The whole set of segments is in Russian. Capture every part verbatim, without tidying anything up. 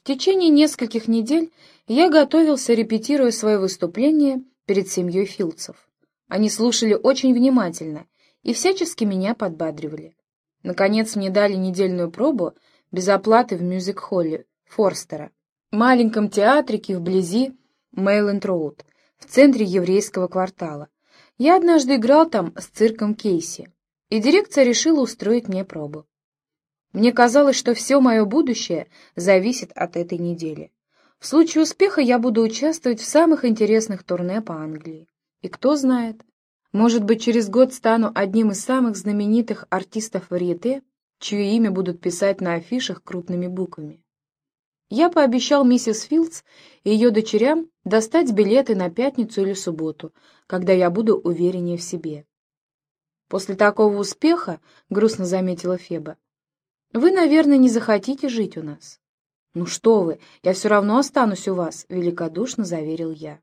течение нескольких недель я готовился, репетируя свое выступление перед семьей Филдсов. Они слушали очень внимательно и всячески меня подбадривали. Наконец мне дали недельную пробу без оплаты в мюзик-холле Форстера, маленьком театрике вблизи Мейленд-Роуд, в центре еврейского квартала. Я однажды играл там с цирком Кейси, и дирекция решила устроить мне пробу. Мне казалось, что все мое будущее зависит от этой недели. В случае успеха я буду участвовать в самых интересных турне по Англии. И кто знает, может быть, через год стану одним из самых знаменитых артистов варьете, чье имя будут писать на афишах крупными буквами. Я пообещал миссис Филдс и ее дочерям достать билеты на пятницу или субботу, когда я буду увереннее в себе. «После такого успеха, — грустно заметила Феба, — вы, наверное, не захотите жить у нас». «Ну что вы, я все равно останусь у вас», — великодушно заверил я.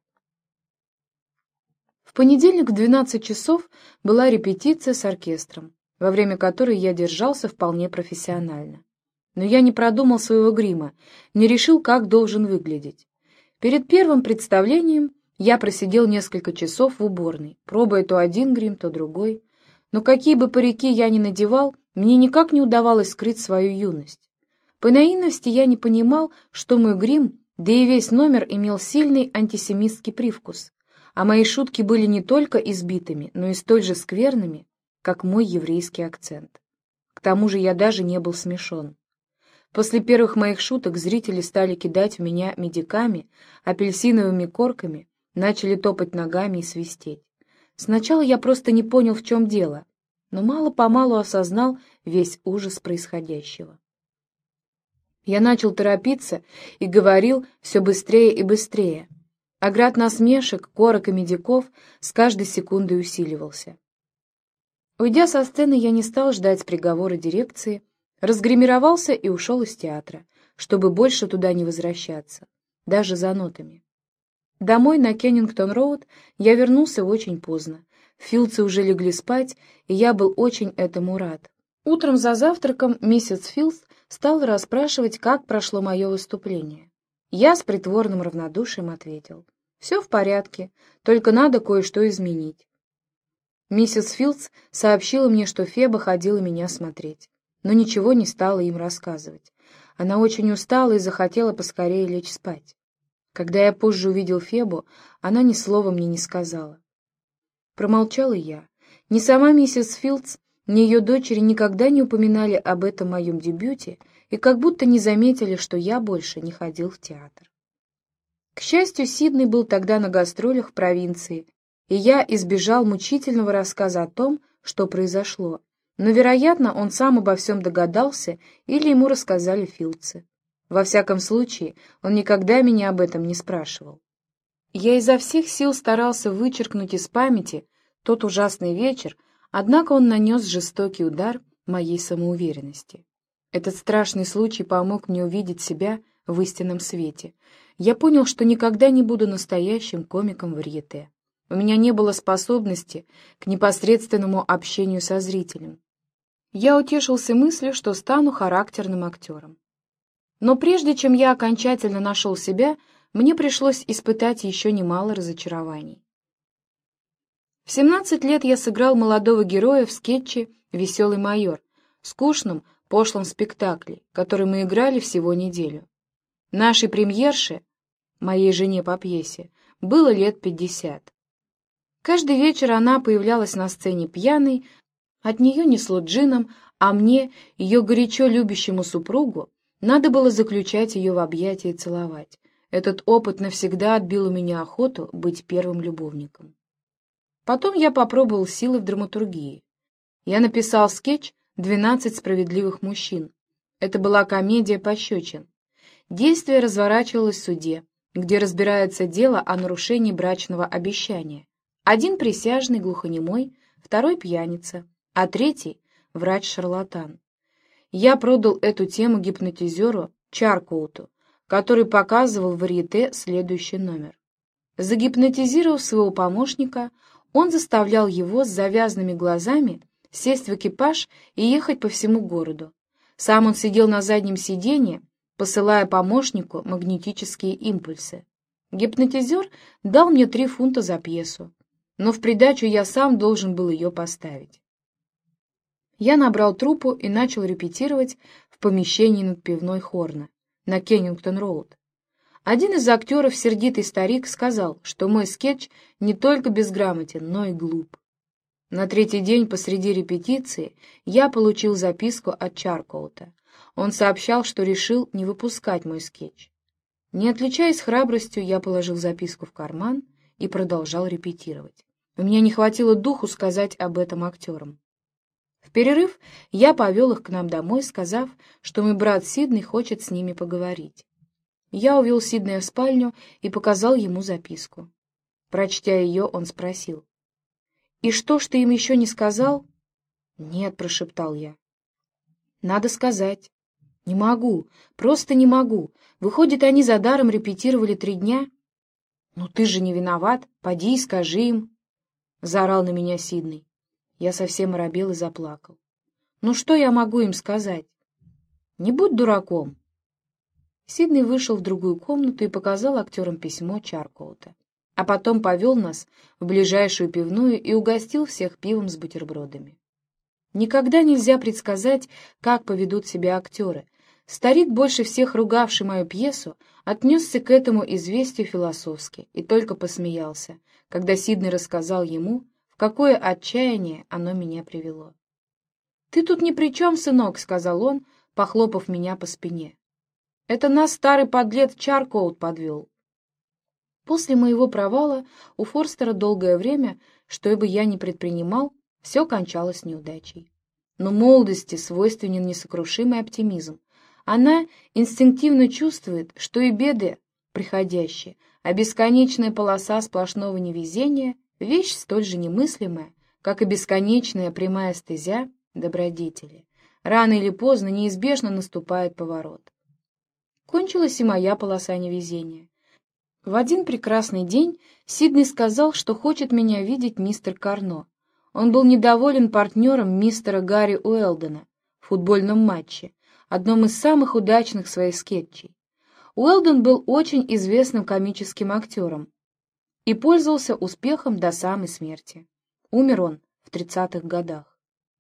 В понедельник в двенадцать часов была репетиция с оркестром, во время которой я держался вполне профессионально. Но я не продумал своего грима, не решил, как должен выглядеть. Перед первым представлением я просидел несколько часов в уборной, пробуя то один грим, то другой. Но какие бы парики я ни надевал, мне никак не удавалось скрыть свою юность. По наивности я не понимал, что мой грим, да и весь номер имел сильный антисемитский привкус, а мои шутки были не только избитыми, но и столь же скверными, как мой еврейский акцент. К тому же я даже не был смешон. После первых моих шуток зрители стали кидать в меня медиками, апельсиновыми корками, начали топать ногами и свистеть. Сначала я просто не понял, в чем дело, но мало-помалу осознал весь ужас происходящего. Я начал торопиться и говорил все быстрее и быстрее, а град насмешек, корок и медиков с каждой секундой усиливался. Уйдя со сцены, я не стал ждать приговора дирекции, разгримировался и ушел из театра, чтобы больше туда не возвращаться, даже за нотами. Домой на Кеннингтон-роуд я вернулся очень поздно. Филдсы уже легли спать, и я был очень этому рад. Утром за завтраком миссис Филдс стала расспрашивать, как прошло мое выступление. Я с притворным равнодушием ответил: «Все в порядке, только надо кое-что изменить». Миссис Филдс сообщила мне, что Феба ходила меня смотреть, но ничего не стала им рассказывать. Она очень устала и захотела поскорее лечь спать. Когда я позже увидел Фебу, она ни слова мне не сказала. Промолчал и я. Ни сама миссис Филдс, ни ее дочери никогда не упоминали об этом моем дебюте и как будто не заметили, что я больше не ходил в театр. К счастью, Сидней был тогда на гастролях в провинции, и я избежал мучительного рассказа о том, что произошло, но, вероятно, он сам обо всем догадался или ему рассказали Филдсы. Во всяком случае, он никогда меня об этом не спрашивал. Я изо всех сил старался вычеркнуть из памяти тот ужасный вечер, однако он нанес жестокий удар моей самоуверенности. Этот страшный случай помог мне увидеть себя в истинном свете. Я понял, что никогда не буду настоящим комиком варьете. У меня не было способности к непосредственному общению со зрителем. Я утешился мыслью, что стану характерным актером. Но прежде чем я окончательно нашел себя, мне пришлось испытать еще немало разочарований. В семнадцать лет я сыграл молодого героя в скетче «Веселый майор», скучном, пошлом спектакле, который мы играли всего неделю. Нашей премьерше, моей жене по пьесе, было лет пятьдесят. Каждый вечер она появлялась на сцене пьяной, от нее несло джином, а мне, ее горячо любящему супругу, надо было заключать ее в объятия и целовать. Этот опыт навсегда отбил у меня охоту быть первым любовником. Потом я попробовал силы в драматургии. Я написал скетч «Двенадцать справедливых мужчин». Это была комедия пощечин. Действие разворачивалось в суде, где разбирается дело о нарушении брачного обещания. Один присяжный глухонемой, второй пьяница, а третий — врач-шарлатан. Я продал эту тему гипнотизеру Чаркоуту, который показывал в варьете следующий номер. Загипнотизировав своего помощника, он заставлял его с завязанными глазами сесть в экипаж и ехать по всему городу. Сам он сидел на заднем сиденье, посылая помощнику магнетические импульсы. Гипнотизер дал мне три фунта за пьесу, но в придачу я сам должен был ее поставить. Я набрал труппу и начал репетировать в помещении над пивной Хорна на Кеннингтон-роуд. Один из актеров, сердитый старик, сказал, что мой скетч не только безграмотен, но и глуп. На третий день посреди репетиции я получил записку от Чаркоута. Он сообщал, что решил не выпускать мой скетч. Не отличаясь храбростью, я положил записку в карман и продолжал репетировать. У меня не хватило духу сказать об этом актерам. В перерыв я повел их к нам домой, сказав, что мой брат Сидней хочет с ними поговорить. Я увел Сиднея в спальню и показал ему записку. Прочтя ее, он спросил: «И что ж ты им еще не сказал?» «Нет», — прошептал я. «Надо сказать». «Не могу, просто не могу. Выходит, они за даром репетировали три дня?» «Ну ты же не виноват, поди и скажи им», — заорал на меня Сидней. Я совсем оробел и заплакал. «Ну что я могу им сказать?» «Не будь дураком». Сидней вышел в другую комнату и показал актерам письмо Чаркоута, а потом повел нас в ближайшую пивную и угостил всех пивом с бутербродами. Никогда нельзя предсказать, как поведут себя актеры. Старик, больше всех ругавший мою пьесу, отнесся к этому известию философски и только посмеялся, когда Сидней рассказал ему, в какое отчаяние оно меня привело. «Ты тут ни при чем, сынок», — сказал он, похлопав меня по спине. «Это нас старый подлец Чаркоут подвел». После моего провала у Форстера долгое время, что бы я ни предпринимал, все кончалось неудачей. Но молодости свойственен несокрушимый оптимизм. Она инстинктивно чувствует, что и беды приходящие, а бесконечная полоса сплошного невезения — вещь столь же немыслимая, как и бесконечная прямая стезя добродетели. Рано или поздно неизбежно наступает поворот. Кончилась и моя полоса невезения. В один прекрасный день Сидней сказал, что хочет меня видеть мистер Карно. Он был недоволен партнером мистера Гарри Уэлдена в футбольном матче, одном из самых удачных своих скетчей. Уэлден был очень известным комическим актером и пользовался успехом до самой смерти. Умер он в тридцатых годах.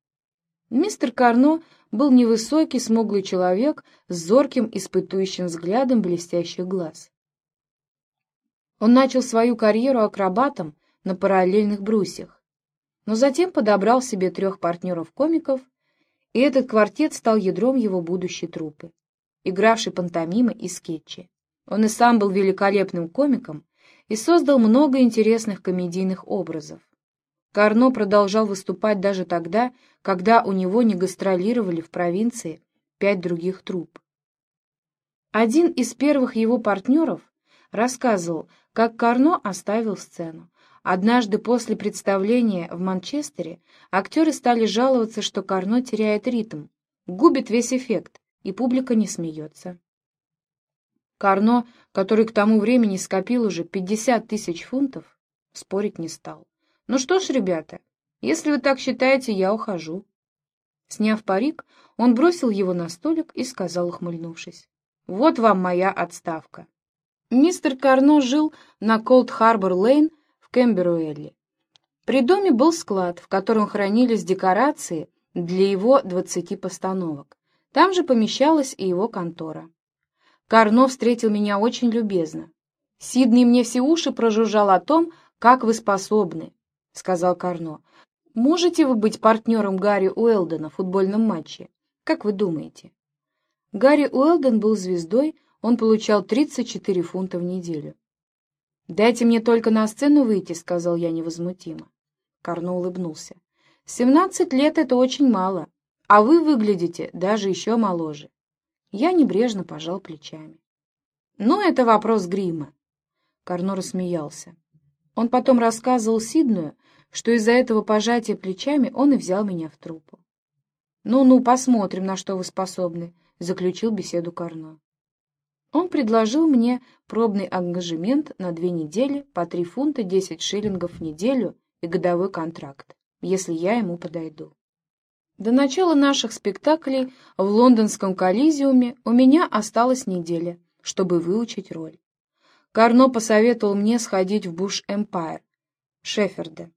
Мистер Карно был невысокий, смуглый человек с зорким, испытующим взглядом блестящих глаз. Он начал свою карьеру акробатом на параллельных брусьях, но затем подобрал себе трех партнеров-комиков, и этот квартет стал ядром его будущей труппы, игравшей пантомимы и скетчи. Он и сам был великолепным комиком и создал много интересных комедийных образов. Карно продолжал выступать даже тогда, когда у него не гастролировали в провинции пять других трупп. Один из первых его партнеров рассказывал, как Карно оставил сцену. Однажды после представления в Манчестере актеры стали жаловаться, что Карно теряет ритм, губит весь эффект, и публика не смеется. Карно, который к тому времени скопил уже пятьдесят тысяч фунтов, спорить не стал. «Ну что ж, ребята, если вы так считаете, я ухожу». Сняв парик, он бросил его на столик и сказал, ухмыльнувшись: «Вот вам моя отставка». Мистер Карно жил на Колд-Харбор-Лейн в Кемберуэлле. При доме был склад, в котором хранились декорации для его двадцати постановок. Там же помещалась и его контора. Карно встретил меня очень любезно. «Сидней мне все уши прожужжал о том, как вы способны», — сказал Карно. «Можете вы быть партнером Гарри Уэлдена в футбольном матче? Как вы думаете?» Гарри Уэлден был звездой, он получал тридцать четыре фунта в неделю. «Дайте мне только на сцену выйти», — сказал я невозмутимо. Карно улыбнулся. «Семнадцать лет — это очень мало, а вы выглядите даже еще моложе». Я небрежно пожал плечами. «Ну, это вопрос грима». Карно рассмеялся. Он потом рассказывал Сиднею, что из-за этого пожатия плечами он и взял меня в труппу. «Ну-ну, посмотрим, на что вы способны», — заключил беседу Карно. Он предложил мне пробный ангажемент на две недели по три фунта десять шиллингов в неделю и годовой контракт, если я ему подойду. До начала наших спектаклей в лондонском Колизеуме у меня осталась неделя, чтобы выучить роль. Карно посоветовал мне сходить в Буш-Эмпайр, Шеффорда,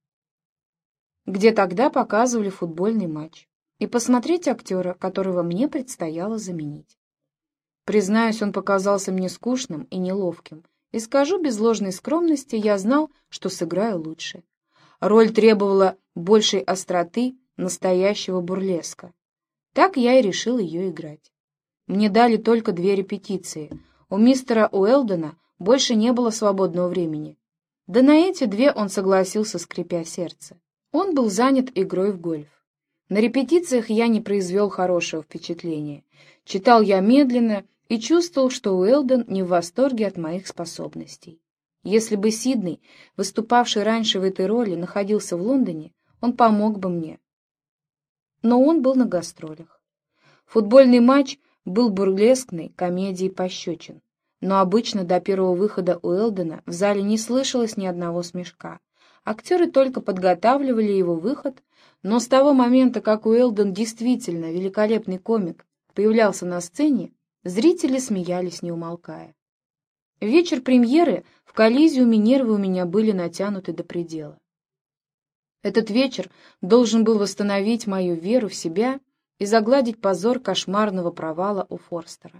где тогда показывали футбольный матч, и посмотреть актера, которого мне предстояло заменить. Признаюсь, он показался мне скучным и неловким, и скажу без ложной скромности, я знал, что сыграю лучше. Роль требовала большей остроты, настоящего бурлеска. Так я и решил ее играть. Мне дали только две репетиции. У мистера Уэлдона больше не было свободного времени. Да на эти две он согласился, скрипя сердце. Он был занят игрой в гольф. На репетициях я не произвел хорошего впечатления. Читал я медленно и чувствовал, что Уэлдон не в восторге от моих способностей. Если бы Сидней, выступавший раньше в этой роли, находился в Лондоне, он помог бы мне. Но он был на гастролях. Футбольный матч был бурлескной комедией пощечин, но обычно до первого выхода Уэлдона в зале не слышалось ни одного смешка. Актеры только подготавливали его выход, но с того момента, как Уэлдон, действительно великолепный комик, появлялся на сцене, зрители смеялись, не умолкая. В вечер премьеры в Колизеуме нервы у меня были натянуты до предела. Этот вечер должен был восстановить мою веру в себя и загладить позор кошмарного провала у Форстера.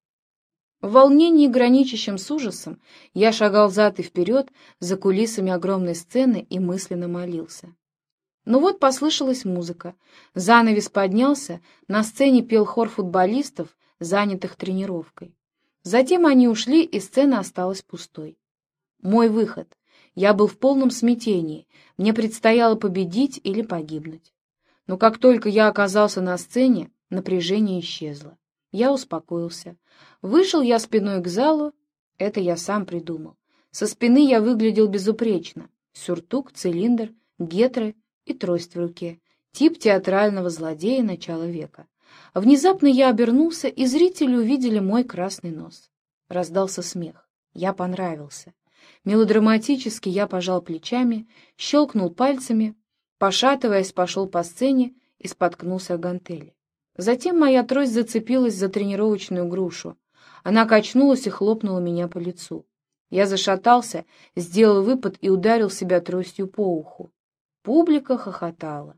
В волнении, граничащем с ужасом, я шагал взад и вперед за кулисами огромной сцены и мысленно молился. Но вот послышалась музыка, занавес поднялся, на сцене пел хор футболистов, занятых тренировкой. Затем они ушли, и сцена осталась пустой. Мой выход. Я был в полном смятении, мне предстояло победить или погибнуть. Но как только я оказался на сцене, напряжение исчезло. Я успокоился. Вышел я спиной к залу, это я сам придумал. Со спины я выглядел безупречно. Сюртук, цилиндр, гетры и трость в руке. Тип театрального злодея начала века. Внезапно я обернулся, и зрители увидели мой красный нос. Раздался смех. Я понравился. Мелодраматически я пожал плечами, щелкнул пальцами, пошатываясь, пошел по сцене и споткнулся о гантели. Затем моя трость зацепилась за тренировочную грушу. Она качнулась и хлопнула меня по лицу. Я зашатался, сделал выпад и ударил себя тростью по уху. Публика хохотала.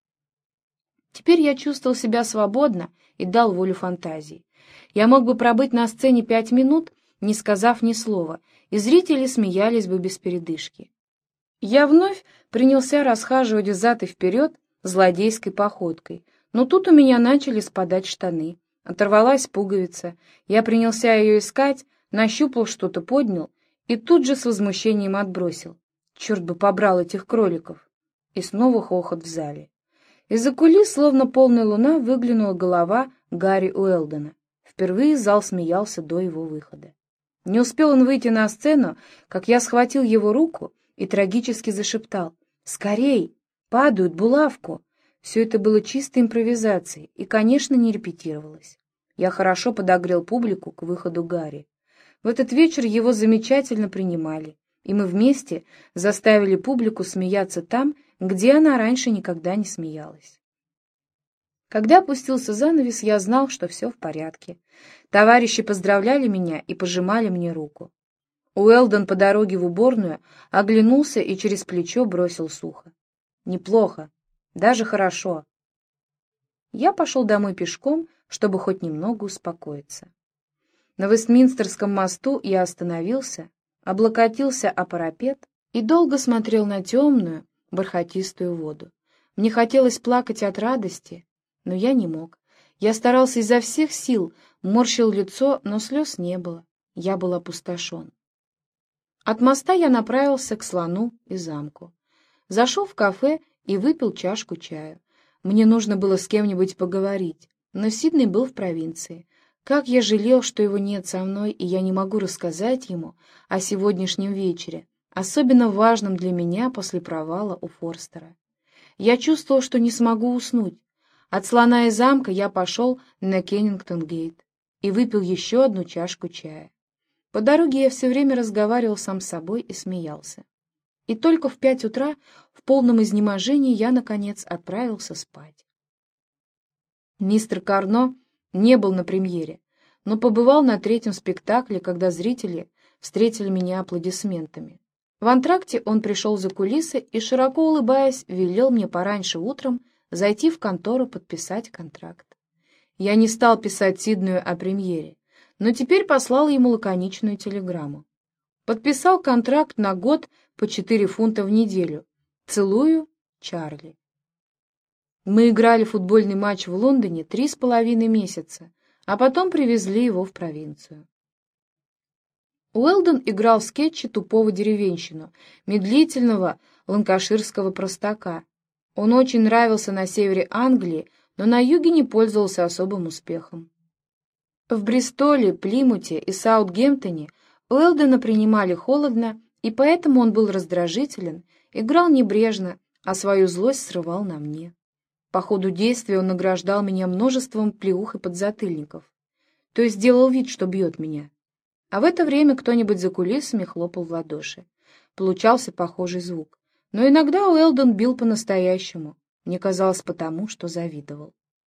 Теперь я чувствовал себя свободно и дал волю фантазии. Я мог бы пробыть на сцене пять минут, не сказав ни слова, и зрители смеялись бы без передышки. Я вновь принялся расхаживать взад и вперед злодейской походкой, но тут у меня начали спадать штаны. Оторвалась пуговица, я принялся ее искать, нащупал что-то, поднял и тут же с возмущением отбросил. Черт бы побрал этих кроликов! И снова хохот в зале. Из-за кулис, словно полная луна, выглянула голова Гарри Уэлдона. Впервые зал смеялся до его выхода. Не успел он выйти на сцену, как я схватил его руку и трагически зашептал: «Скорей! Падают, булавку!» Все это было чистой импровизацией и, конечно, не репетировалось. Я хорошо подогрел публику к выходу Гарри. В этот вечер его замечательно принимали, и мы вместе заставили публику смеяться там, где она раньше никогда не смеялась. Когда опустился занавес, я знал, что все в порядке. Товарищи поздравляли меня и пожимали мне руку. Уэлдон по дороге в уборную оглянулся и через плечо бросил сухо: «Неплохо, даже хорошо». Я пошел домой пешком, чтобы хоть немного успокоиться. На Вестминстерском мосту я остановился, облокотился о парапет и долго смотрел на темную, бархатистую воду. Мне хотелось плакать от радости, но я не мог. Я старался изо всех сил, морщил лицо, но слез не было. Я был опустошен. От моста я направился к слону и замку. Зашел в кафе и выпил чашку чаю. Мне нужно было с кем-нибудь поговорить, но Сидней был в провинции. Как я жалел, что его нет со мной, и я не могу рассказать ему о сегодняшнем вечере, особенно важном для меня после провала у Форстера. Я чувствовал, что не смогу уснуть. От слона и замка я пошел на Кеннингтон-гейт и выпил еще одну чашку чая. По дороге я все время разговаривал сам с собой и смеялся. И только в пять утра, в полном изнеможении, я, наконец, отправился спать. Мистер Карно не был на премьере, но побывал на третьем спектакле, когда зрители встретили меня аплодисментами. В антракте он пришел за кулисы и, широко улыбаясь, велел мне пораньше утром зайти в контору подписать контракт. Я не стал писать Сиднею о премьере, но теперь послал ему лаконичную телеграмму. Подписал контракт на год по четыре фунта в неделю. Целую, Чарли. Мы играли футбольный матч в Лондоне три с половиной месяца, а потом привезли его в провинцию. Уэлдон играл в скетче тупого деревенщину, медлительного ланкаширского простака. Он очень нравился на севере Англии, но на юге не пользовался особым успехом. В Бристоле, Плимуте и Саутгемптоне Уэлдона принимали холодно, и поэтому он был раздражителен, играл небрежно, а свою злость срывал на мне. По ходу действия он награждал меня множеством плеух и подзатыльников, то есть делал вид, что бьет меня. А в это время кто-нибудь за кулисами хлопал в ладоши. Получался похожий звук. Но иногда Уэлдон бил по-настоящему, мне казалось, потому, что завидовал.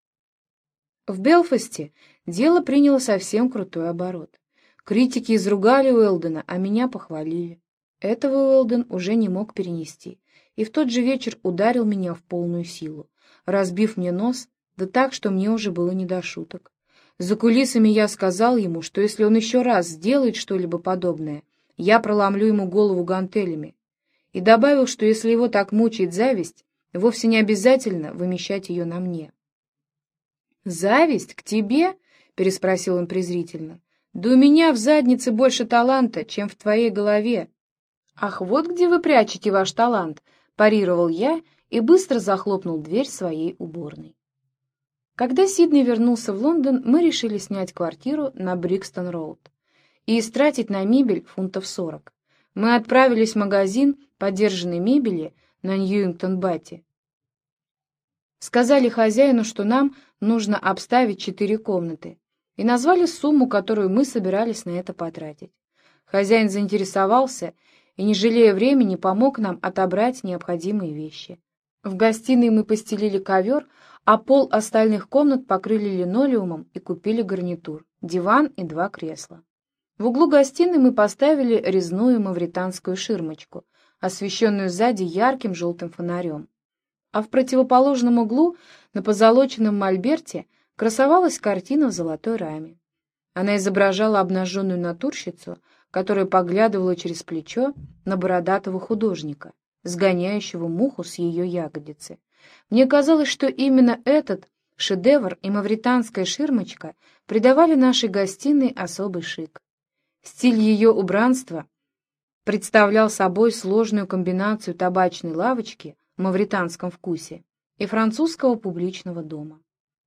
В Белфасте дело приняло совсем крутой оборот. Критики изругали Уэлдона, а меня похвалили. Этого Уэлдон уже не мог перенести, и в тот же вечер ударил меня в полную силу, разбив мне нос, да так, что мне уже было не до шуток. За кулисами я сказал ему, что если он еще раз сделает что-либо подобное, я проломлю ему голову гантелями, и добавил, что если его так мучает зависть, вовсе не обязательно вымещать ее на мне. «Зависть к тебе?» — переспросил он презрительно. «Да у меня в заднице больше таланта, чем в твоей голове». «Ах, вот где вы прячете ваш талант!» — парировал я и быстро захлопнул дверь своей уборной. Когда Сидней вернулся в Лондон, мы решили снять квартиру на Брикстон-роуд и истратить на мебель фунтов сорок. Мы отправились в магазин подержанной мебели на Ньюингтон-Батти. Сказали хозяину, что нам нужно обставить четыре комнаты, и назвали сумму, которую мы собирались на это потратить. Хозяин заинтересовался и, не жалея времени, помог нам отобрать необходимые вещи. В гостиной мы постелили ковер, а пол остальных комнат покрыли линолеумом и купили гарнитур, диван и два кресла. В углу гостиной мы поставили резную мавританскую ширмочку, освещенную сзади ярким желтым фонарем. А в противоположном углу, на позолоченном мольберте, красовалась картина в золотой раме. Она изображала обнаженную натурщицу, которая поглядывала через плечо на бородатого художника, сгоняющего муху с ее ягодицы. Мне казалось, что именно этот шедевр и мавританская ширмочка придавали нашей гостиной особый шик. Стиль ее убранства представлял собой сложную комбинацию табачной лавочки в мавританском вкусе и французского публичного дома.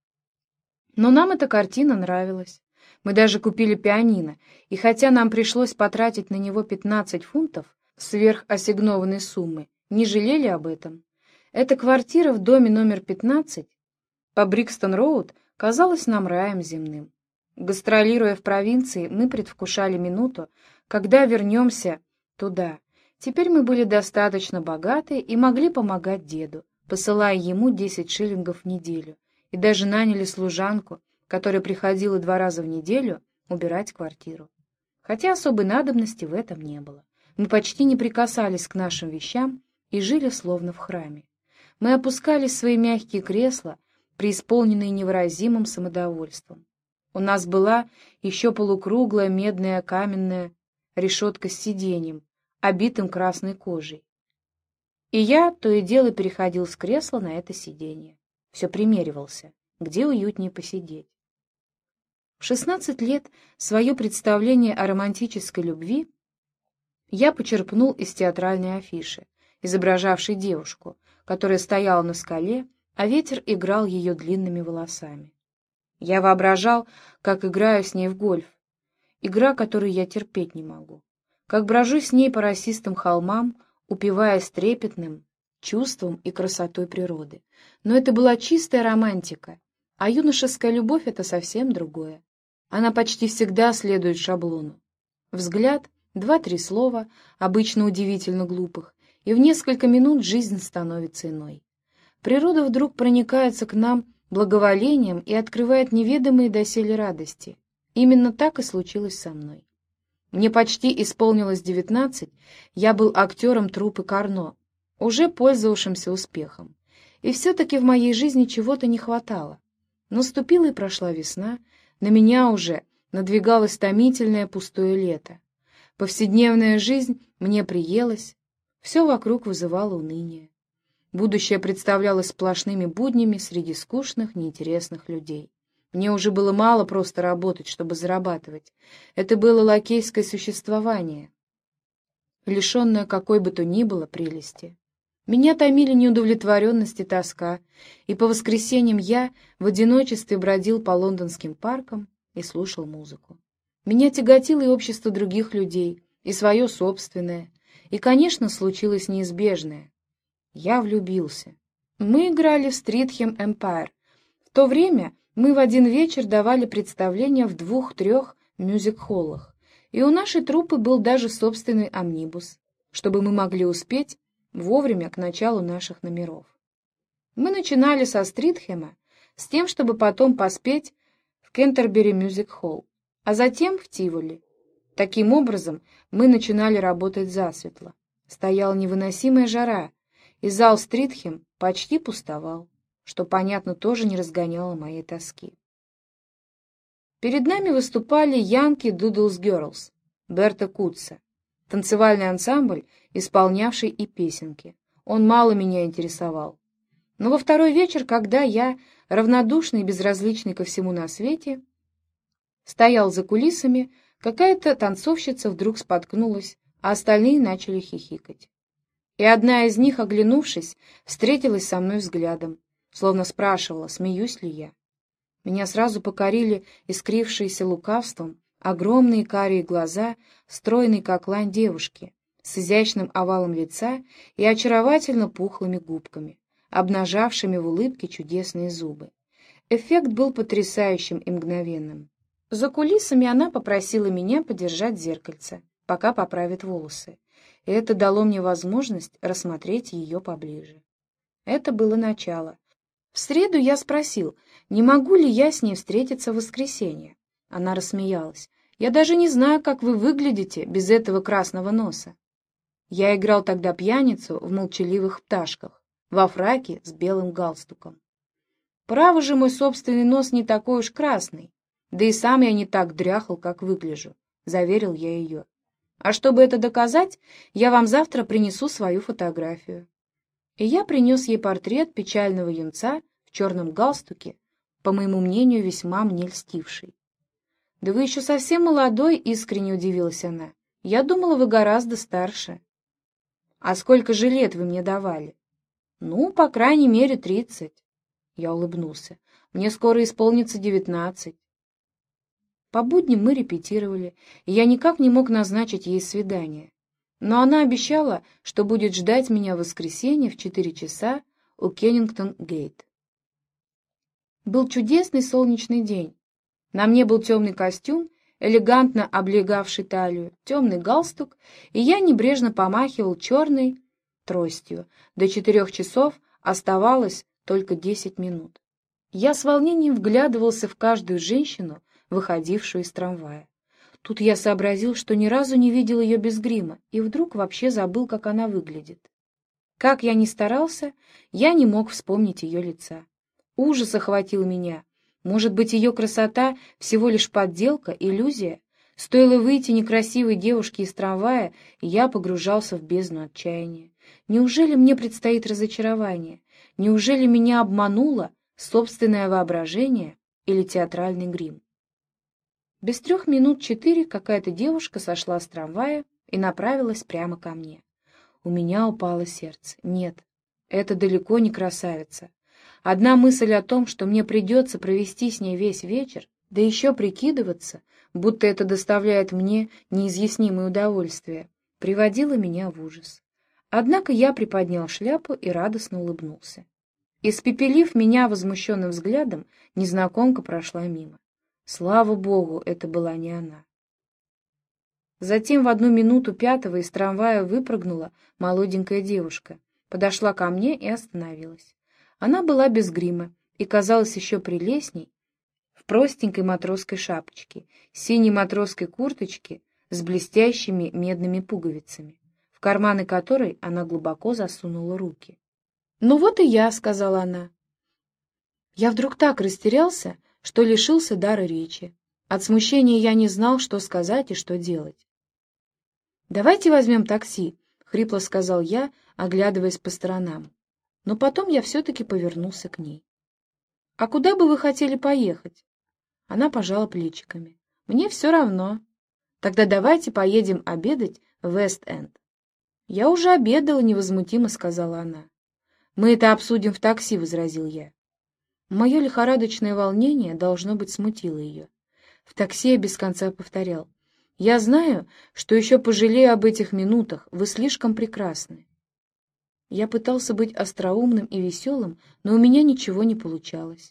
Но нам эта картина нравилась. Мы даже купили пианино, и хотя нам пришлось потратить на него пятнадцать фунтов сверх ассигнованной суммы, не жалели об этом. Эта квартира в доме номер пятнадцать по Брикстон-роуд казалась нам раем земным. Гастролируя в провинции, мы предвкушали минуту, когда вернемся туда. Теперь мы были достаточно богаты и могли помогать деду, посылая ему десять шиллингов в неделю, и даже наняли служанку, которая приходила два раза в неделю убирать квартиру. Хотя особой надобности в этом не было. Мы почти не прикасались к нашим вещам и жили словно в храме. Мы опускались в свои мягкие кресла, преисполненные невыразимым самодовольством. У нас была еще полукруглая медная каменная решетка с сиденьем, обитым красной кожей. И я то и дело переходил с кресла на это сиденье. Все примеривался, где уютнее посидеть. В шестнадцать лет свое представление о романтической любви я почерпнул из театральной афиши, изображавшей девушку, которая стояла на скале, а ветер играл ее длинными волосами. Я воображал, как играю с ней в гольф, игра, которую я терпеть не могу, как брожу с ней по росистым холмам, упиваясь трепетным чувством и красотой природы. Но это была чистая романтика, а юношеская любовь — это совсем другое. Она почти всегда следует шаблону. Взгляд, два-три слова, обычно удивительно глупых, и в несколько минут жизнь становится иной. Природа вдруг проникается к нам благоволением и открывает неведомые доселе радости. Именно так и случилось со мной. Мне почти исполнилось девятнадцать, я был актером труппы Карно, уже пользовавшимся успехом. И все-таки в моей жизни чего-то не хватало. Наступила и прошла весна, на меня уже надвигалось томительное пустое лето. Повседневная жизнь мне приелась, все вокруг вызывало уныние. Будущее представлялось сплошными буднями среди скучных, неинтересных людей. Мне уже было мало просто работать, чтобы зарабатывать. Это было лакейское существование, лишенное какой бы то ни было прелести. Меня томили неудовлетворенность и тоска, и по воскресеньям я в одиночестве бродил по лондонским паркам и слушал музыку. Меня тяготило и общество других людей, и свое собственное, и, конечно, случилось неизбежное. Я влюбился. Мы играли в Стритхэм Эмпайр. В то время мы в один вечер давали представления в двух-трех мюзик-холлах, и у нашей труппы был даже собственный амнибус, чтобы мы могли успеть вовремя к началу наших номеров. Мы начинали со Стритхэма с тем, чтобы потом поспеть в Кентербери мюзик-холл, а затем в Тиволи. Таким образом, мы начинали работать засветло. Стояла невыносимая жара, и зал Стритхэм почти пустовал, что, понятно, тоже не разгоняло моей тоски. Перед нами выступали Янки Дудлс Герлс Берта Кутса, танцевальный ансамбль, исполнявший и песенки. Он мало меня интересовал. Но во второй вечер, когда я, равнодушный и безразличный ко всему на свете, стоял за кулисами, какая-то танцовщица вдруг споткнулась, а остальные начали хихикать. И одна из них, оглянувшись, встретилась со мной взглядом, словно спрашивала, смеюсь ли я. Меня сразу покорили искрившиеся лукавством огромные карие глаза, стройные как лань девушки, с изящным овалом лица и очаровательно пухлыми губками, обнажавшими в улыбке чудесные зубы. Эффект был потрясающим и мгновенным. За кулисами она попросила меня подержать зеркальце, пока поправит волосы, и это дало мне возможность рассмотреть ее поближе. Это было начало. В среду я спросил, не могу ли я с ней встретиться в воскресенье. Она рассмеялась. «Я даже не знаю, как вы выглядите без этого красного носа». Я играл тогда пьяницу в «Молчаливых пташках», во фраке с белым галстуком. Право же, мой собственный нос не такой уж красный, да и сам я не так дряхл, как выгляжу, — заверил я ее. А чтобы это доказать, я вам завтра принесу свою фотографию. И я принес ей портрет печального юнца в черном галстуке, по моему мнению, весьма мне льстивший. «Да вы еще совсем молодой», — искренне удивилась она. «Я думала, вы гораздо старше». «А сколько же лет вы мне давали?» «Ну, по крайней мере, тридцать». Я улыбнулся. «Мне скоро исполнится девятнадцать». По будням мы репетировали, и я никак не мог назначить ей свидание. Но она обещала, что будет ждать меня в воскресенье в четыре часа у Кеннингтон-гейт. Был чудесный солнечный день. На мне был темный костюм, элегантно облегавший талию, темный галстук, и я небрежно помахивал черной тростью. До четырех часов оставалось только десять минут. Я с волнением вглядывался в каждую женщину, выходившую из трамвая. Тут я сообразил, что ни разу не видел ее без грима, и вдруг вообще забыл, как она выглядит. Как я ни старался, я не мог вспомнить ее лица. Ужас охватил меня. Может быть, ее красота всего лишь подделка, иллюзия? Стоило выйти некрасивой девушке из трамвая, и я погружался в бездну отчаяния. Неужели мне предстоит разочарование? Неужели меня обмануло собственное воображение или театральный грим? Без трех минут четыре какая-то девушка сошла с трамвая и направилась прямо ко мне. У меня упало сердце. Нет, это далеко не красавица. Одна мысль о том, что мне придется провести с ней весь вечер, да еще прикидываться, будто это доставляет мне неизъяснимое удовольствие, приводила меня в ужас. Однако я приподнял шляпу и радостно улыбнулся. Испепелив меня возмущенным взглядом, незнакомка прошла мимо. Слава богу, это была не она. Затем в одну минуту пятого из трамвая выпрыгнула молоденькая девушка, подошла ко мне и остановилась. Она была без грима, и казалась еще прелестней в простенькой матросской шапочке, синей матросской курточке с блестящими медными пуговицами, в карманы которой она глубоко засунула руки. «Ну вот и я», — сказала она. Я вдруг так растерялся, что лишился дара речи. От смущения я не знал, что сказать и что делать. «Давайте возьмем такси», — хрипло сказал я, оглядываясь по сторонам. Но потом я все-таки повернулся к ней. «А куда бы вы хотели поехать?» Она пожала плечиками. «Мне все равно. Тогда давайте поедем обедать в Вест-Энд». «Я уже обедала», — невозмутимо сказала она. «Мы это обсудим в такси», — возразил я. Мое лихорадочное волнение, должно быть, смутило ее. В такси я без конца повторял: «Я знаю, что еще пожалею об этих минутах, вы слишком прекрасны». Я пытался быть остроумным и веселым, но у меня ничего не получалось.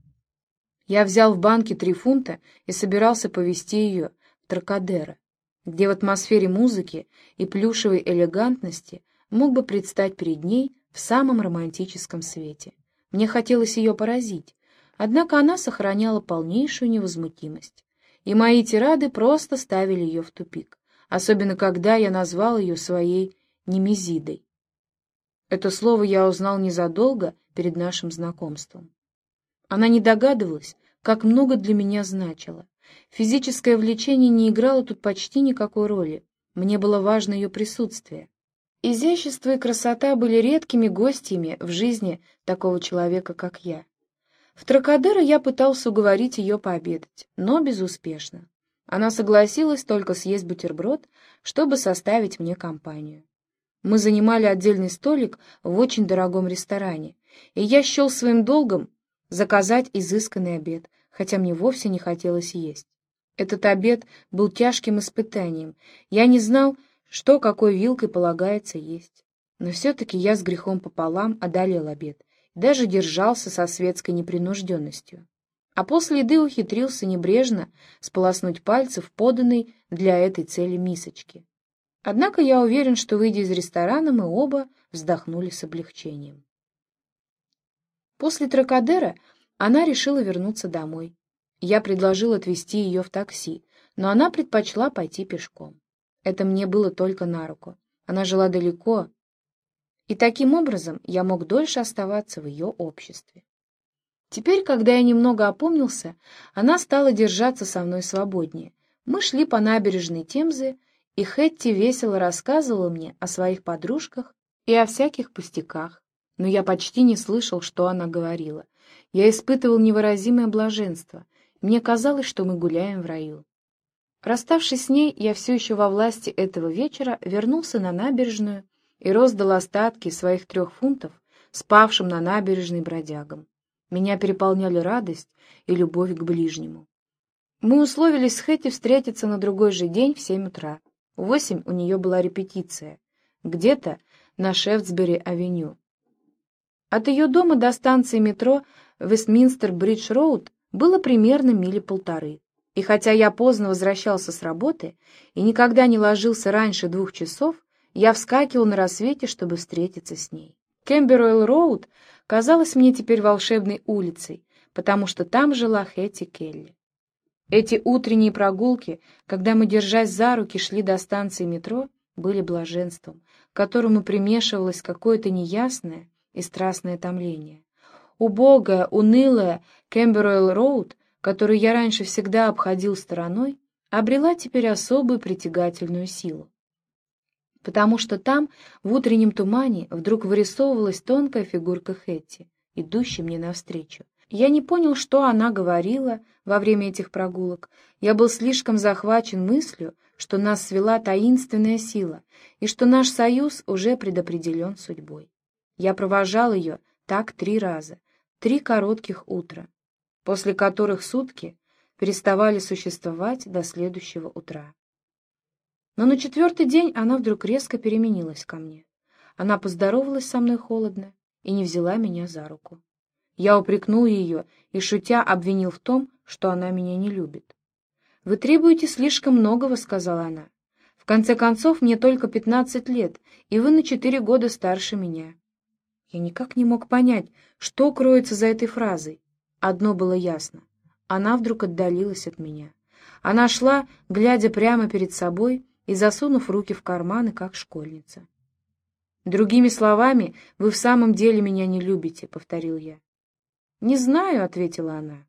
Я взял в банке три фунта и собирался повезти ее в Трокадеро, где в атмосфере музыки и плюшевой элегантности мог бы предстать перед ней в самом романтическом свете. Мне хотелось ее поразить, однако она сохраняла полнейшую невозмутимость, и мои тирады просто ставили ее в тупик, особенно когда я назвал ее своей немезидой. Это слово я узнал незадолго перед нашим знакомством. Она не догадывалась, как много для меня значило. Физическое влечение не играло тут почти никакой роли, мне было важно ее присутствие. Изящество и красота были редкими гостями в жизни такого человека, как я. В Трокадеро я пытался уговорить ее пообедать, но безуспешно. Она согласилась только съесть бутерброд, чтобы составить мне компанию. Мы занимали отдельный столик в очень дорогом ресторане, и я счел своим долгом заказать изысканный обед, хотя мне вовсе не хотелось есть. Этот обед был тяжким испытанием. Я не знал, что какой вилкой полагается есть. Но все-таки я с грехом пополам одолел обед и даже держался со светской непринужденностью. А после еды ухитрился небрежно сполоснуть пальцы в поданной для этой цели мисочке. Однако я уверен, что, выйдя из ресторана, мы оба вздохнули с облегчением. После Трокадеро она решила вернуться домой. Я предложил отвезти ее в такси, но она предпочла пойти пешком. Это мне было только на руку. Она жила далеко, и таким образом я мог дольше оставаться в ее обществе. Теперь, когда я немного опомнился, она стала держаться со мной свободнее. Мы шли по набережной Темзы, и Хэтти весело рассказывала мне о своих подружках и о всяких пустяках, но я почти не слышал, что она говорила. Я испытывал невыразимое блаженство, мне казалось, что мы гуляем в раю. Расставшись с ней, я все еще во власти этого вечера вернулся на набережную и роздал остатки своих трех фунтов спавшим на набережной бродягам. Меня переполняли радость и любовь к ближнему. Мы условились с Хэтти встретиться на другой же день в семь утра. В восемь у нее была репетиция, где-то на Шефтсбери-авеню. От ее дома до станции метро Вестминстер-Бридж-Роуд было примерно мили полторы. И хотя я поздно возвращался с работы и никогда не ложился раньше двух часов, я вскакивал на рассвете, чтобы встретиться с ней. Кемберуэлл-Роуд казалась мне теперь волшебной улицей, потому что там жила Хэтти Келли. Эти утренние прогулки, когда мы, держась за руки, шли до станции метро, были блаженством, к которому примешивалось какое-то неясное и страстное томление. Убогая, унылая Кемберуэлл-Роуд, которую я раньше всегда обходил стороной, обрела теперь особую притягательную силу. Потому что там, в утреннем тумане, вдруг вырисовывалась тонкая фигурка Хэтти, идущей мне навстречу. Я не понял, что она говорила во время этих прогулок. Я был слишком захвачен мыслью, что нас свела таинственная сила, и что наш союз уже предопределен судьбой. Я провожал ее так три раза, три коротких утра, после которых сутки переставали существовать до следующего утра. Но на четвертый день она вдруг резко переменилась ко мне. Она поздоровалась со мной холодно и не взяла меня за руку. Я упрекнул ее и, шутя, обвинил в том, что она меня не любит. «Вы требуете слишком многого», — сказала она. «В конце концов, мне только пятнадцать лет, и вы на четыре года старше меня». Я никак не мог понять, что кроется за этой фразой. Одно было ясно. Она вдруг отдалилась от меня. Она шла, глядя прямо перед собой и засунув руки в карманы, как школьница. «Другими словами, вы в самом деле меня не любите», — повторил я. «Не знаю», — ответила она.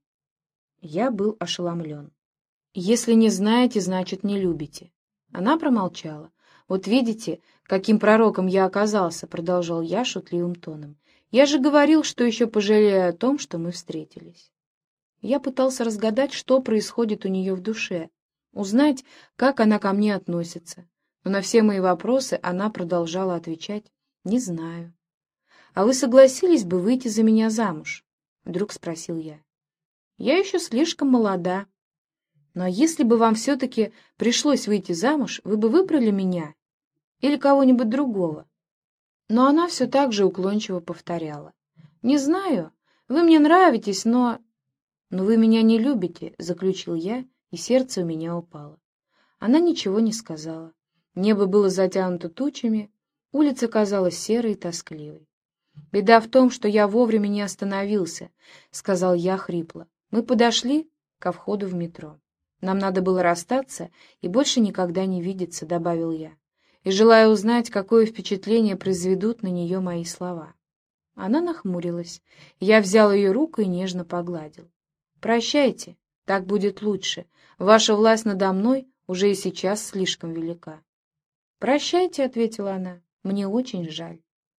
Я был ошеломлен. «Если не знаете, значит, не любите». Она промолчала. «Вот видите, каким пророком я оказался», — продолжал я шутливым тоном. «Я же говорил, что еще пожалею о том, что мы встретились». Я пытался разгадать, что происходит у нее в душе, узнать, как она ко мне относится. Но на все мои вопросы она продолжала отвечать: «Не знаю». «А вы согласились бы выйти за меня замуж?» — вдруг спросил я. «Я еще слишком молода. Но если бы вам все-таки пришлось выйти замуж, вы бы выбрали меня или кого-нибудь другого?» Но она все так же уклончиво повторяла: «Не знаю, вы мне нравитесь, но...» «Но вы меня не любите», — заключил я, и сердце у меня упало. Она ничего не сказала. Небо было затянуто тучами, улица казалась серой и тоскливой. «Беда в том, что я вовремя не остановился», — сказал я хрипло. «Мы подошли ко входу в метро. Нам надо было расстаться и больше никогда не видеться», — добавил я, и желая узнать, какое впечатление произведут на нее мои слова. Она нахмурилась. Я взял ее руку и нежно погладил. «Прощайте, так будет лучше. Ваша власть надо мной уже и сейчас слишком велика». «Прощайте», — ответила она, — «мне очень жаль».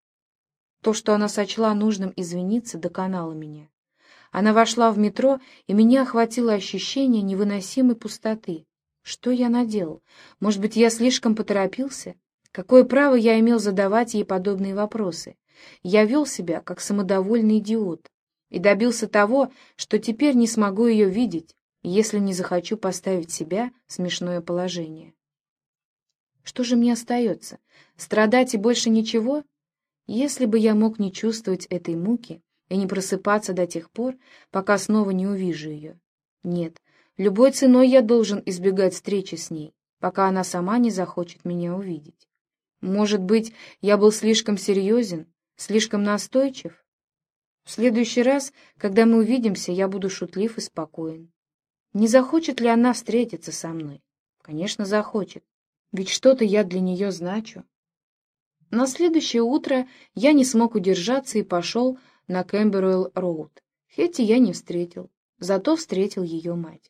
То, что она сочла нужным извиниться, доконало меня. Она вошла в метро, и меня охватило ощущение невыносимой пустоты. Что я наделал? Может быть, я слишком поторопился? Какое право я имел задавать ей подобные вопросы? Я вел себя, как самодовольный идиот, и добился того, что теперь не смогу ее видеть, если не захочу поставить себя в смешное положение. Что же мне остается? Страдать и больше ничего? Если бы я мог не чувствовать этой муки и не просыпаться до тех пор, пока снова не увижу ее. Нет, любой ценой я должен избегать встречи с ней, пока она сама не захочет меня увидеть. Может быть, я был слишком серьезен, слишком настойчив? В следующий раз, когда мы увидимся, я буду шутлив и спокоен. Не захочет ли она встретиться со мной? Конечно, захочет, ведь что-то я для нее значу. На следующее утро я не смог удержаться и пошел на Кэмбервелл-роуд. Хетти я не встретил, зато встретил ее мать.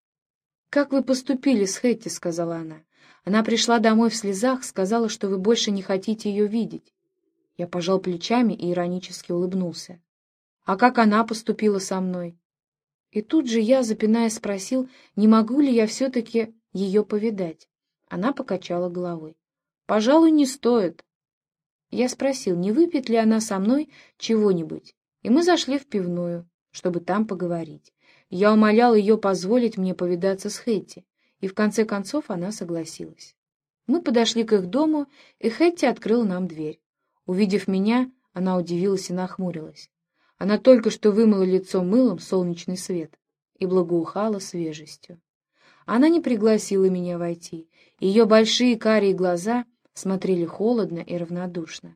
«Как вы поступили с Хетти?» — сказала она. «Она пришла домой в слезах, сказала, что вы больше не хотите ее видеть». Я пожал плечами и иронически улыбнулся. «А как она поступила со мной?» И тут же я, запинаясь, спросил, не могу ли я все-таки ее повидать. Она покачала головой. «Пожалуй, не стоит». Я спросил, не выпьет ли она со мной чего-нибудь, и мы зашли в пивную, чтобы там поговорить. Я умолял ее позволить мне повидаться с Хетти, и в конце концов она согласилась. Мы подошли к их дому, и Хетти открыла нам дверь. Увидев меня, она удивилась и нахмурилась. Она только что вымыла лицо мылом в солнечный свет и благоухала свежестью. Она не пригласила меня войти, ее большие карие глаза смотрели холодно и равнодушно.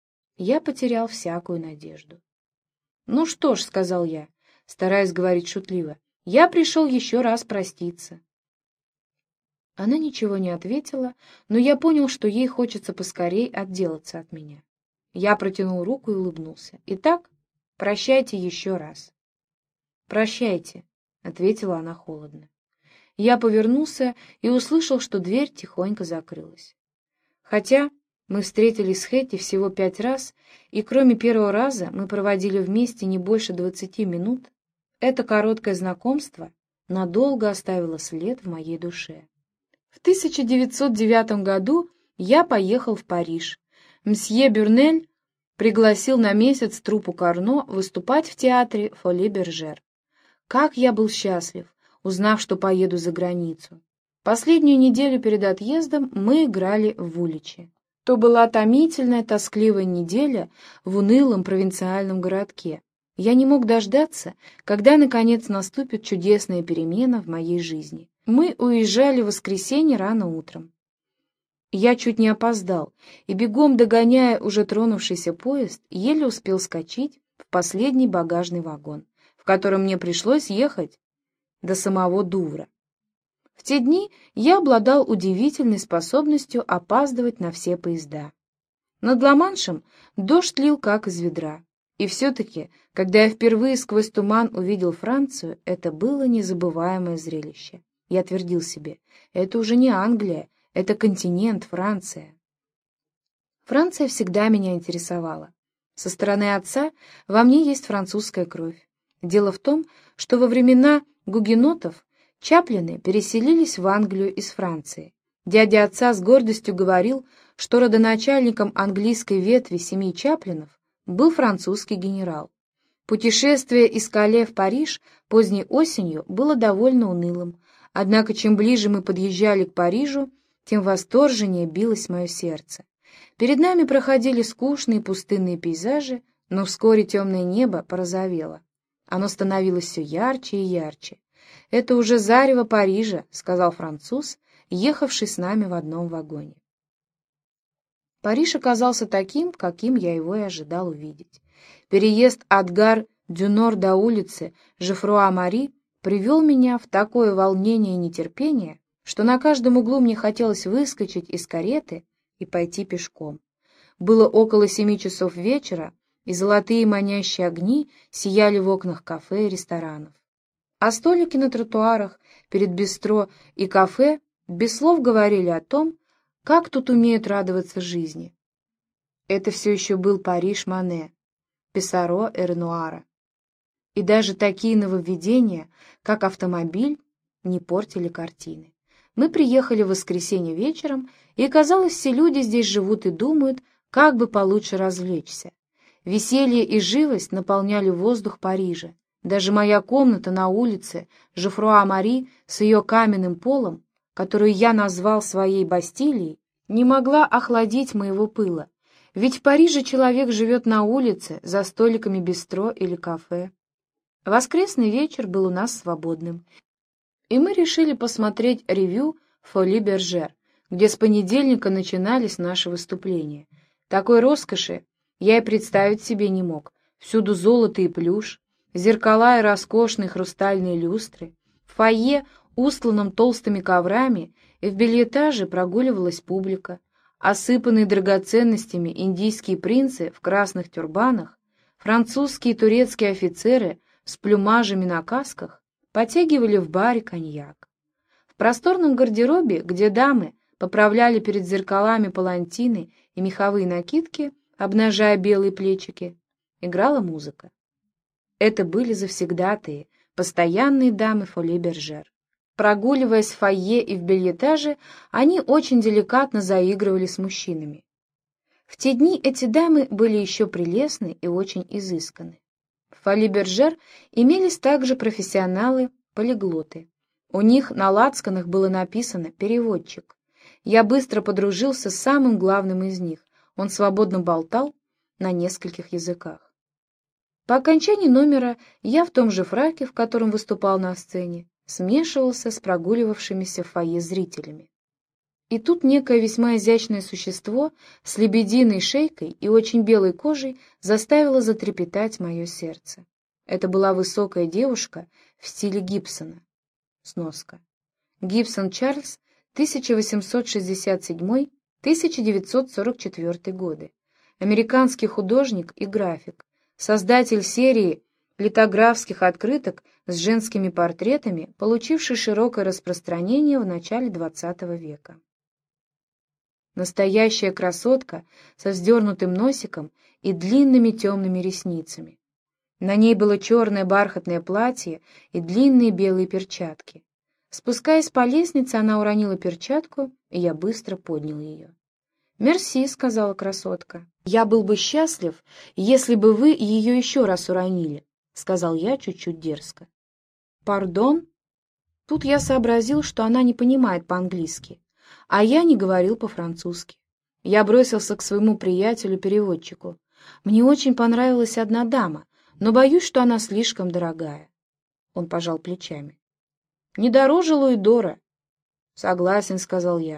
Я потерял всякую надежду. «Ну что ж», — сказал я, стараясь говорить шутливо, — «я пришел еще раз проститься». Она ничего не ответила, но я понял, что ей хочется поскорей отделаться от меня. Я протянул руку и улыбнулся. «Итак, прощайте еще раз». «Прощайте», — ответила она холодно. Я повернулся и услышал, что дверь тихонько закрылась. Хотя мы встретились с Хетти всего пять раз, и кроме первого раза мы проводили вместе не больше двадцати минут, это короткое знакомство надолго оставило след в моей душе. В тысяча девятьсот девятом году я поехал в Париж. Мсье Бюрнель пригласил на месяц труппу Карно выступать в театре Фоли-Бержер. Как я был счастлив, узнав, что поеду за границу. Последнюю неделю перед отъездом мы играли в Уличе. То была томительная, тоскливая неделя в унылом провинциальном городке. Я не мог дождаться, когда, наконец, наступит чудесная перемена в моей жизни. Мы уезжали в воскресенье рано утром. Я чуть не опоздал, и, бегом догоняя уже тронувшийся поезд, еле успел скочить в последний багажный вагон, в котором мне пришлось ехать до самого Дувра. В те дни я обладал удивительной способностью опаздывать на все поезда. Над Ла-Маншем дождь лил как из ведра. И все-таки, когда я впервые сквозь туман увидел Францию, это было незабываемое зрелище. Я твердил себе, это уже не Англия, это континент, Франция. Франция всегда меня интересовала. Со стороны отца во мне есть французская кровь. Дело в том, что во времена гугенотов Чаплины переселились в Англию из Франции. Дядя отца с гордостью говорил, что родоначальником английской ветви семьи Чаплинов был французский генерал. Путешествие из Кале в Париж поздней осенью было довольно унылым, однако чем ближе мы подъезжали к Парижу, тем восторженнее билось мое сердце. Перед нами проходили скучные пустынные пейзажи, но вскоре темное небо порозовело. Оно становилось все ярче и ярче. «Это уже зарево Парижа», — сказал француз, ехавший с нами в одном вагоне. Париж оказался таким, каким я его и ожидал увидеть. Переезд от Гар-дю-Нор до улицы Жефруа-Мари привел меня в такое волнение и нетерпение, что на каждом углу мне хотелось выскочить из кареты и пойти пешком. Было около семи часов вечера, и золотые манящие огни сияли в окнах кафе и ресторанов. А столики на тротуарах перед бистро и кафе без слов говорили о том, как тут умеют радоваться жизни. Это все еще был Париж Мане, Писаро и Ренуара. И даже такие нововведения, как автомобиль, не портили картины. Мы приехали в воскресенье вечером, и, казалось, все люди здесь живут и думают, как бы получше развлечься. Веселье и живость наполняли воздух Парижа. Даже моя комната на улице Жефруа-Мари с ее каменным полом, которую я назвал своей Бастилией, не могла охладить моего пыла. Ведь в Париже человек живет на улице, за столиками бистро или кафе. Воскресный вечер был у нас свободным, и мы решили посмотреть ревю «Фоли Бержер», где с понедельника начинались наши выступления. Такой роскоши я и представить себе не мог. Всюду золото и плюш, зеркала и роскошные хрустальные люстры. В фойе, устланном толстыми коврами, и в бельетаже прогуливалась публика. Осыпанные драгоценностями индийские принцы в красных тюрбанах, французские и турецкие офицеры с плюмажами на касках потягивали в баре коньяк. В просторном гардеробе, где дамы поправляли перед зеркалами палантины и меховые накидки, обнажая белые плечики, играла музыка. Это были завсегдатые, постоянные дамы Фоли Бержер. Прогуливаясь в фойе и в бельетаже, они очень деликатно заигрывали с мужчинами. В те дни эти дамы были еще прелестны и очень изысканны. В Фоли Бержер имелись также профессионалы-полиглоты. У них на лацканах было написано «переводчик». Я быстро подружился с самым главным из них. Он свободно болтал на нескольких языках. По окончании номера я в том же фраке, в котором выступал на сцене, смешивался с прогуливавшимися в фойе зрителями. И тут некое весьма изящное существо с лебединой шейкой и очень белой кожей заставило затрепетать мое сердце. Это была высокая девушка в стиле Гибсона. Сноска. Гибсон Чарльз, тысяча восемьсот шестьдесят седьмой — тысяча девятьсот сорок четвёртый годы. Американский художник и график, создатель серии литографских открыток с женскими портретами, получивший широкое распространение в начале двадцатого века. Настоящая красотка со вздернутым носиком и длинными темными ресницами. На ней было черное бархатное платье и длинные белые перчатки. Спускаясь по лестнице, она уронила перчатку, и я быстро поднял ее. «Мерси», — сказала красотка. «Я был бы счастлив, если бы вы ее еще раз уронили», — сказал я чуть-чуть дерзко. «Пардон?» Тут я сообразил, что она не понимает по-английски, а я не говорил по-французски. Я бросился к своему приятелю-переводчику. «Мне очень понравилась одна дама, но боюсь, что она слишком дорогая». Он пожал плечами. «Не дороже Луидора». «Согласен», — сказал я.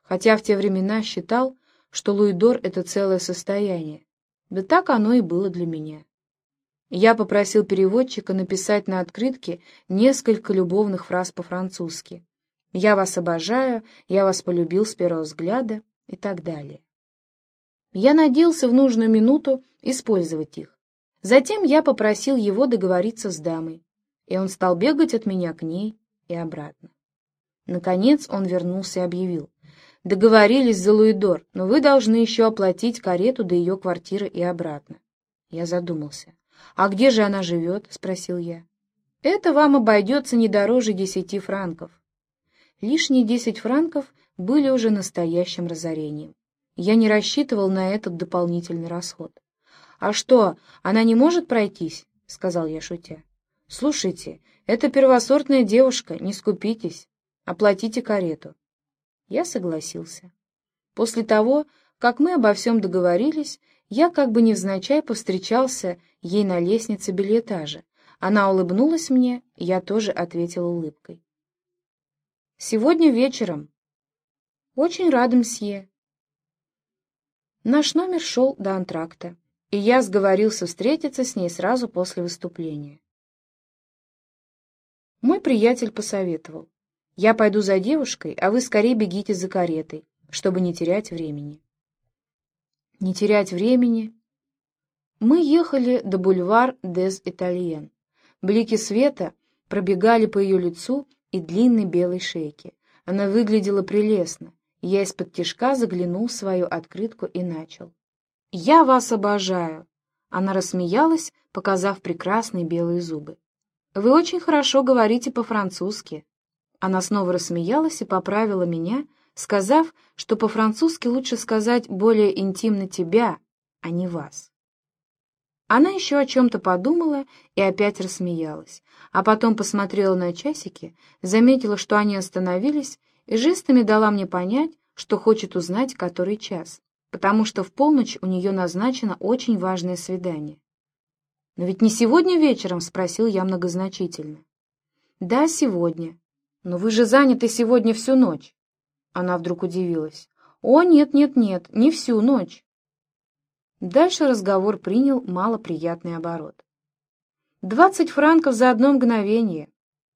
хотя в те времена считал, что луидор — это целое состояние. Да так оно и было для меня. Я попросил переводчика написать на открытке несколько любовных фраз по-французски. «Я вас обожаю», «Я вас полюбил с первого взгляда» и так далее. Я надеялся в нужную минуту использовать их. Затем я попросил его договориться с дамой, и он стал бегать от меня к ней и обратно. Наконец он вернулся и объявил: «Договорились за луидор, но вы должны еще оплатить карету до ее квартиры и обратно». Я задумался. «А где же она живет?» — спросил я. «Это вам обойдется не дороже десяти франков». Лишние десять франков были уже настоящим разорением. Я не рассчитывал на этот дополнительный расход. «А что, она не может пройтись?» — сказал я, шутя. «Слушайте, это первосортная девушка, не скупитесь. Оплатите карету». Я согласился. После того, как мы обо всем договорились, я как бы невзначай повстречался ей на лестнице бельэтажа. Она улыбнулась мне, я тоже ответил улыбкой. «Сегодня вечером». «Очень рада, мсье». Наш номер шел до антракта, и я сговорился встретиться с ней сразу после выступления. Мой приятель посоветовал: «Я пойду за девушкой, а вы скорее бегите за каретой, чтобы не терять времени». Не терять времени. Мы ехали до бульвар дес Итальен. Блики света пробегали по ее лицу и длинной белой шейке. Она выглядела прелестно. Я из-под тишка заглянул в свою открытку и начал: «Я вас обожаю». Она рассмеялась, показав прекрасные белые зубы. «Вы очень хорошо говорите по-французски». Она снова рассмеялась и поправила меня, сказав, что по-французски лучше сказать более интимно «тебя», а не «вас». Она еще о чем-то подумала и опять рассмеялась, а потом посмотрела на часики, заметила, что они остановились, и жестами дала мне понять, что хочет узнать, который час, потому что в полночь у нее назначено очень важное свидание. «Но ведь не сегодня вечером?» — спросил я многозначительно. «Да, сегодня. Но вы же заняты сегодня всю ночь». Она вдруг удивилась. «О, нет-нет-нет, не всю ночь». Дальше разговор принял малоприятный оборот. «Двадцать франков за одно мгновение».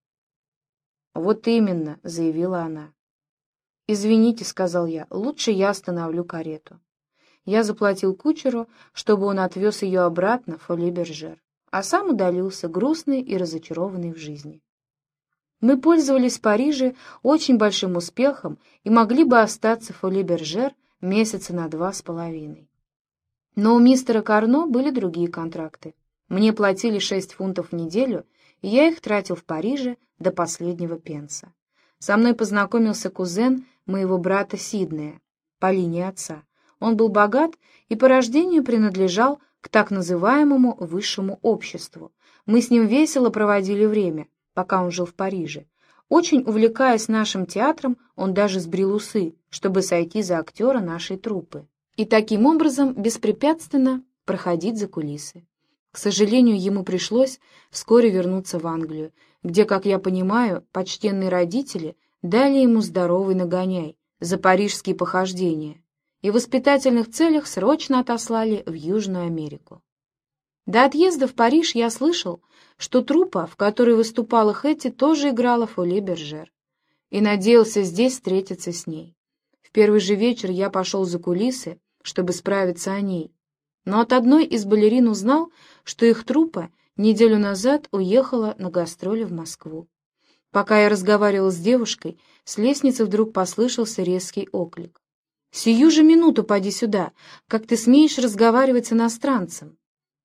«Вот именно», — заявила она. «Извините», — сказал я, — «лучше я остановлю карету». Я заплатил кучеру, чтобы он отвез ее обратно в Фоли-Бержер, а сам удалился, грустный и разочарованный в жизни. Мы пользовались в Париже очень большим успехом и могли бы остаться в Фоли-Бержер месяца на два с половиной. Но у мистера Карно были другие контракты. Мне платили шесть фунтов в неделю, и я их тратил в Париже до последнего пенса. Со мной познакомился кузен моего брата Сиднея по линии отца. Он был богат и по рождению принадлежал к так называемому высшему обществу. Мы с ним весело проводили время, пока он жил в Париже. Очень увлекаясь нашим театром, он даже сбрил усы, чтобы сойти за актера нашей труппы, и таким образом беспрепятственно проходить за кулисы. К сожалению, ему пришлось вскоре вернуться в Англию, где, как я понимаю, почтенные родители дали ему здоровый нагоняй за парижские похождения и в воспитательных целях срочно отослали в Южную Америку. До отъезда в Париж я слышал, что труппа, в которой выступала Хэтти, тоже играла Фоли-Бержер, и надеялся здесь встретиться с ней. В первый же вечер я пошел за кулисы, чтобы справиться о ней, но от одной из балерин узнал, что их труппа неделю назад уехала на гастроли в Москву. Пока я разговаривал с девушкой, с лестницы вдруг послышался резкий оклик: «Сию же минуту поди сюда! Как ты смеешь разговаривать с иностранцем?»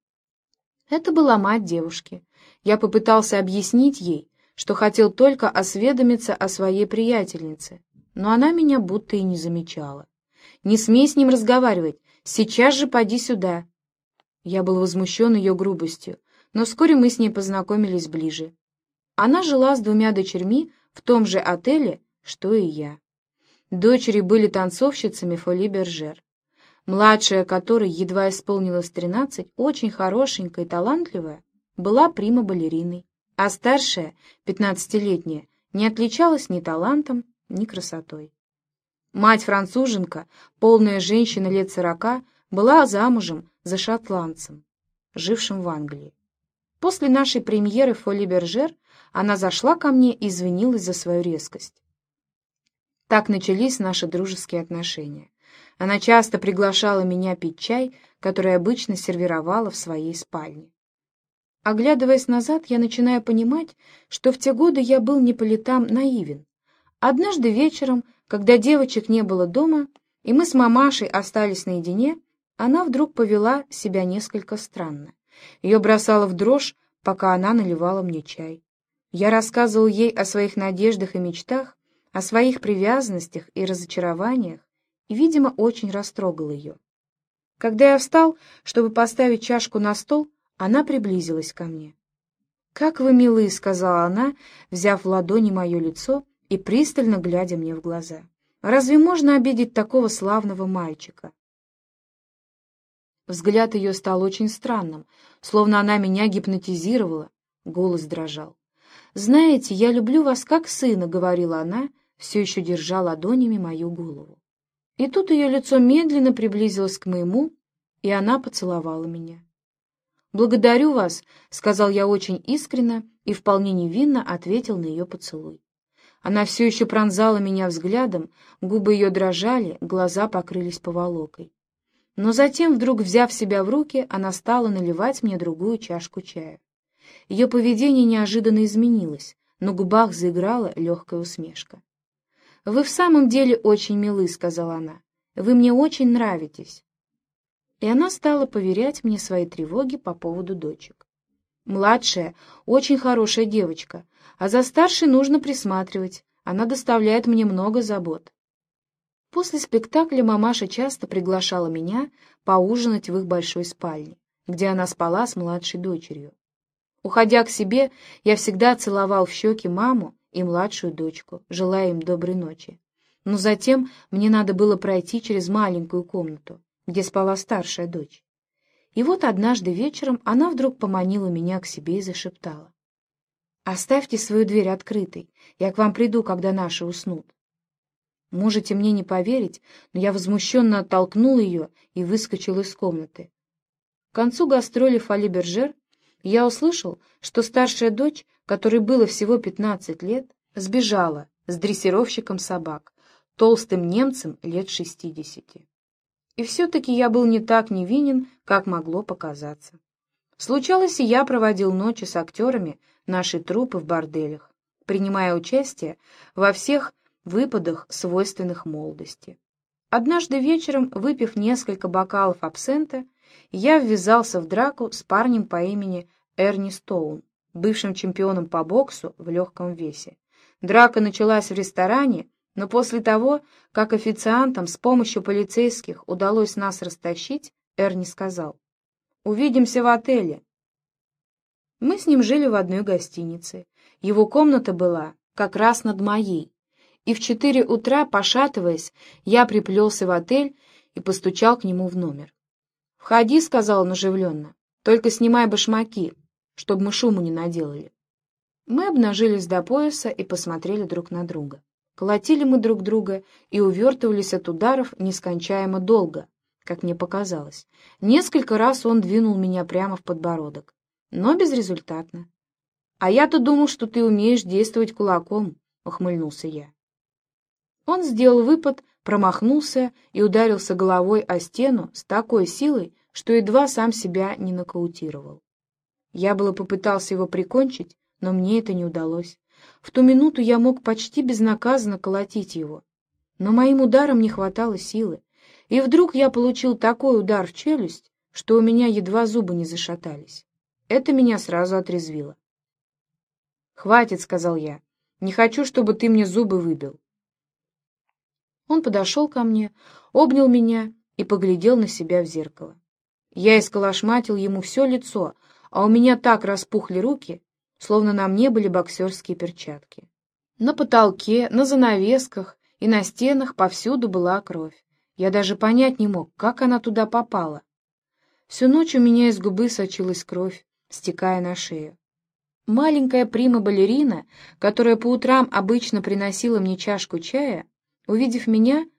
Это была мать девушки. Я попытался объяснить ей, что хотел только осведомиться о своей приятельнице, но она меня будто и не замечала. «Не смей с ним разговаривать! Сейчас же поди сюда!» Я был возмущен ее грубостью, но вскоре мы с ней познакомились ближе. Она жила с двумя дочерьми в том же отеле, что и я. Дочери были танцовщицами Фоли-Бержер. Младшая, которой едва исполнилось тринадцать, очень хорошенькая и талантливая, была прима-балериной, а старшая, пятнадцатилетняя, не отличалась ни талантом, ни красотой. Мать-француженка, полная женщина лет сорока, была замужем за шотландцем, жившим в Англии. После нашей премьеры в Фоли Бержер она зашла ко мне и извинилась за свою резкость. Так начались наши дружеские отношения. Она часто приглашала меня пить чай, который обычно сервировала в своей спальне. Оглядываясь назад, я начинаю понимать, что в те годы я был не по летам наивен. Однажды вечером, когда девочек не было дома, и мы с мамашей остались наедине, она вдруг повела себя несколько странно. Ее бросало в дрожь, пока она наливала мне чай. Я рассказывал ей о своих надеждах и мечтах, о своих привязанностях и разочарованиях, и, видимо, очень растрогал ее. Когда я встал, чтобы поставить чашку на стол, она приблизилась ко мне. «Как вы милы», — сказала она, взяв в ладони мое лицо и пристально глядя мне в глаза. «Разве можно обидеть такого славного мальчика?» Взгляд ее стал очень странным, словно она меня гипнотизировала. Голос дрожал. «Знаете, я люблю вас как сына», — говорила она, все еще держа ладонями мою голову. И тут ее лицо медленно приблизилось к моему, и она поцеловала меня. «Благодарю вас», — сказал я очень искренно и вполне невинно ответил на ее поцелуй. Она все еще пронзала меня взглядом, губы ее дрожали, глаза покрылись поволокой. Но затем, вдруг взяв себя в руки, она стала наливать мне другую чашку чая. Ее поведение неожиданно изменилось, на губах заиграла легкая усмешка. «Вы в самом деле очень милы», — сказала она. «Вы мне очень нравитесь». И она стала поверять мне свои тревоги по поводу дочек. «Младшая — очень хорошая девочка, а за старшей нужно присматривать. Она доставляет мне много забот». После спектакля мамаша часто приглашала меня поужинать в их большой спальне, где она спала с младшей дочерью. Уходя к себе, я всегда целовал в щеки маму и младшую дочку, желая им доброй ночи. Но затем мне надо было пройти через маленькую комнату, где спала старшая дочь. И вот однажды вечером она вдруг поманила меня к себе и зашептала: «Оставьте свою дверь открытой, я к вам приду, когда наши уснут». Можете мне не поверить, но я возмущенно оттолкнул ее и выскочил из комнаты. К концу гастроли Фоли Бержер я услышал, что старшая дочь, которой было всего пятнадцать лет, сбежала с дрессировщиком собак, толстым немцем лет шестидесяти. И все-таки я был не так невинен, как могло показаться. Случалось, и я проводил ночи с актерами нашей труппы в борделях, принимая участие во всех выпадах, свойственных молодости. Однажды вечером, выпив несколько бокалов абсента, я ввязался в драку с парнем по имени Эрни Стоун, бывшим чемпионом по боксу в легком весе. Драка началась в ресторане, но после того, как официантам с помощью полицейских удалось нас растащить, Эрни сказал: «Увидимся в отеле». Мы с ним жили в одной гостинице. Его комната была как раз над моей. И в четыре утра, пошатываясь, я приплелся в отель и постучал к нему в номер. «Входи», — сказал он оживленно, — «только снимай башмаки, чтобы мы шуму не наделали». Мы обнажились до пояса и посмотрели друг на друга. Колотили мы друг друга и увертывались от ударов нескончаемо долго, как мне показалось. Несколько раз он двинул меня прямо в подбородок, но безрезультатно. «А я-то думал, что ты умеешь действовать кулаком», — ухмыльнулся я. Он сделал выпад, промахнулся и ударился головой о стену с такой силой, что едва сам себя не нокаутировал. Я было попытался его прикончить, но мне это не удалось. В ту минуту я мог почти безнаказанно колотить его, но моим ударом не хватало силы, и вдруг я получил такой удар в челюсть, что у меня едва зубы не зашатались. Это меня сразу отрезвило. «Хватит», — сказал я, — «не хочу, чтобы ты мне зубы выбил». Он подошел ко мне, обнял меня и поглядел на себя в зеркало. Я исколошматил ему все лицо, а у меня так распухли руки, словно на мне были боксерские перчатки. На потолке, на занавесках и на стенах повсюду была кровь. Я даже понять не мог, как она туда попала. Всю ночь у меня из губы сочилась кровь, стекая на шею. Маленькая прима-балерина, которая по утрам обычно приносила мне чашку чая, увидев меня,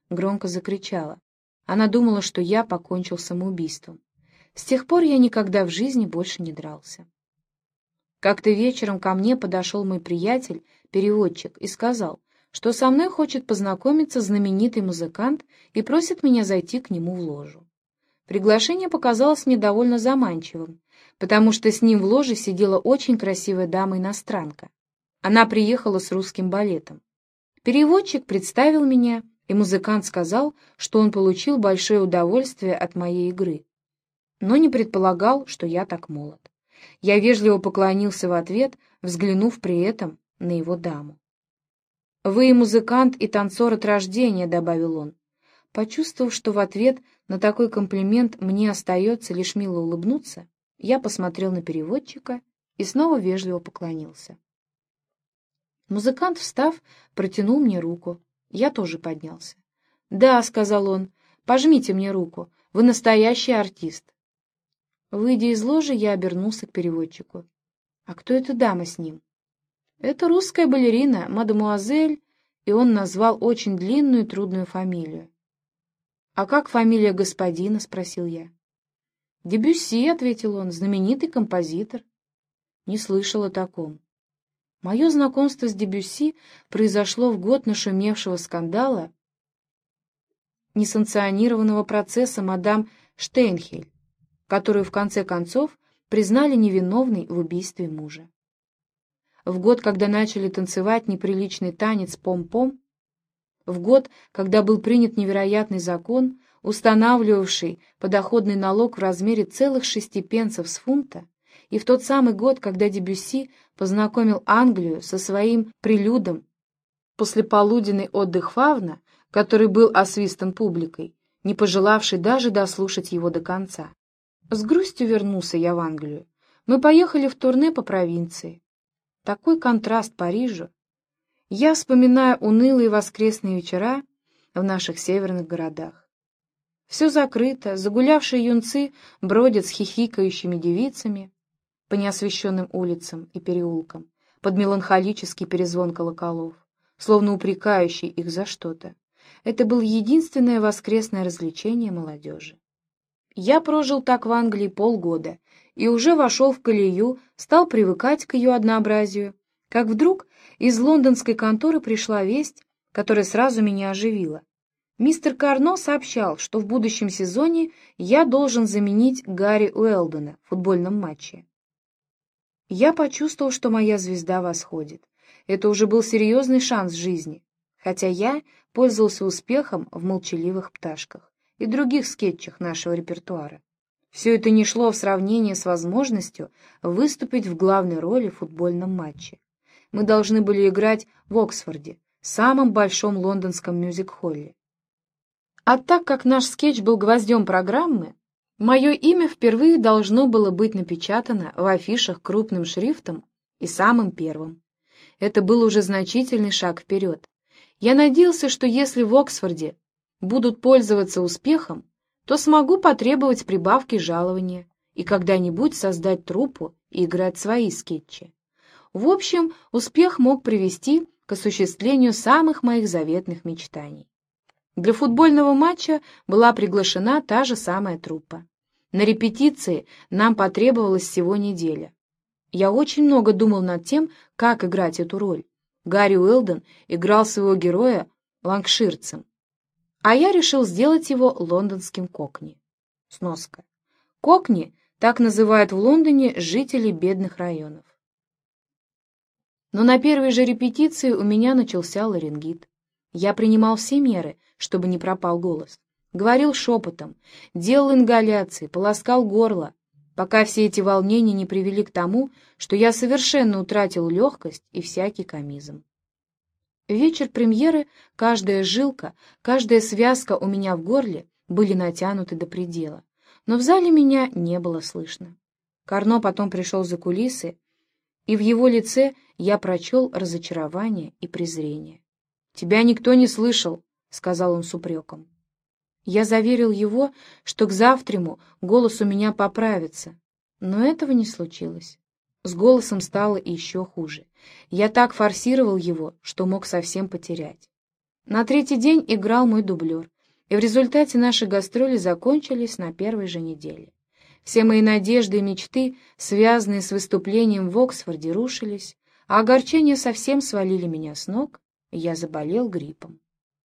громко закричала. Она думала, что я покончил самоубийством. С тех пор я никогда в жизни больше не дрался. Как-то вечером ко мне подошел мой приятель, переводчик, и сказал, что со мной хочет познакомиться знаменитый музыкант и просит меня зайти к нему в ложу. Приглашение показалось мне довольно заманчивым, потому что с ним в ложе сидела очень красивая дама-иностранка. Она приехала с русским балетом. Переводчик представил меня, и музыкант сказал, что он получил большое удовольствие от моей игры, но не предполагал, что я так молод. Я вежливо поклонился в ответ, взглянув при этом на его даму. «Вы и музыкант, и танцор от рождения», — добавил он. Почувствовав, что в ответ на такой комплимент мне остается лишь мило улыбнуться, я посмотрел на переводчика и снова вежливо поклонился. Музыкант, встав, протянул мне руку. Я тоже поднялся. «Да», — сказал он, — «пожмите мне руку. Вы настоящий артист». Выйдя из ложи, я обернулся к переводчику. «А кто эта дама с ним?» «Это русская балерина, мадемуазель», и он назвал очень длинную и трудную фамилию. «А как фамилия господина?» — спросил я. «Дебюсси», — ответил он, — «знаменитый композитор». Не слышал о таком. Мое знакомство с Дебюсси произошло в год нашумевшего скандала, несанкционированного процесса мадам Штейнхель, которую в конце концов признали невиновной в убийстве мужа. В год, когда начали танцевать неприличный танец пом-пом, в год, когда был принят невероятный закон, устанавливавший подоходный налог в размере целых шести пенсов с фунта, и в тот самый год, когда Дебюсси познакомил Англию со своим прелюдом послеполуденный отдых фавна, который был освистан публикой, не пожелавшей даже дослушать его до конца. С грустью вернулся я в Англию. Мы поехали в турне по провинции. Такой контраст Парижу. Я вспоминаю унылые воскресные вечера в наших северных городах. Все закрыто, загулявшие юнцы бродят с хихикающими девицами по неосвещенным улицам и переулкам, под меланхолический перезвон колоколов, словно упрекающий их за что-то. Это было единственное воскресное развлечение молодежи. Я прожил так в Англии полгода и уже вошел в колею, стал привыкать к ее однообразию, как вдруг из лондонской конторы пришла весть, которая сразу меня оживила. Мистер Карно сообщал, что в будущем сезоне я должен заменить Гарри Уэлдона в футбольном матче. Я почувствовал, что моя звезда восходит. Это уже был серьезный шанс в жизни, хотя я пользовался успехом в «Молчаливых пташках» и других скетчах нашего репертуара. Все это не шло в сравнение с возможностью выступить в главной роли в футбольном матче. Мы должны были играть в Оксфорде, самом большом лондонском мюзик-холле. А так как наш скетч был гвоздем программы, мое имя впервые должно было быть напечатано в афишах крупным шрифтом и самым первым. Это был уже значительный шаг вперед. Я надеялся, что если в Оксфорде будут пользоваться успехом, то смогу потребовать прибавки жалования и когда-нибудь создать труппу и играть свои скетчи. В общем, успех мог привести к осуществлению самых моих заветных мечтаний. Для футбольного матча была приглашена та же самая труппа. На репетиции нам потребовалась всего неделя. Я очень много думал над тем, как играть эту роль. Гарри Уэлдон играл своего героя ланкширцем, а я решил сделать его лондонским кокни. Сноска. Кокни так называют в Лондоне жителей бедных районов. Но на первой же репетиции у меня начался ларингит. Я принимал все меры, чтобы не пропал голос. Говорил шепотом, делал ингаляции, полоскал горло, пока все эти волнения не привели к тому, что я совершенно утратил легкость и всякий комизм. В вечер премьеры каждая жилка, каждая связка у меня в горле были натянуты до предела, но в зале меня не было слышно. Карно потом пришел за кулисы, и в его лице я прочел разочарование и презрение. «Тебя никто не слышал», — сказал он с упреком. Я заверил его, что к завтраму голос у меня поправится, но этого не случилось. С голосом стало еще хуже. Я так форсировал его, что мог совсем потерять. На третий день играл мой дублер, и в результате наши гастроли закончились на первой же неделе. Все мои надежды и мечты, связанные с выступлением в Оксфорде, рушились, а огорчения совсем свалили меня с ног, и я заболел гриппом.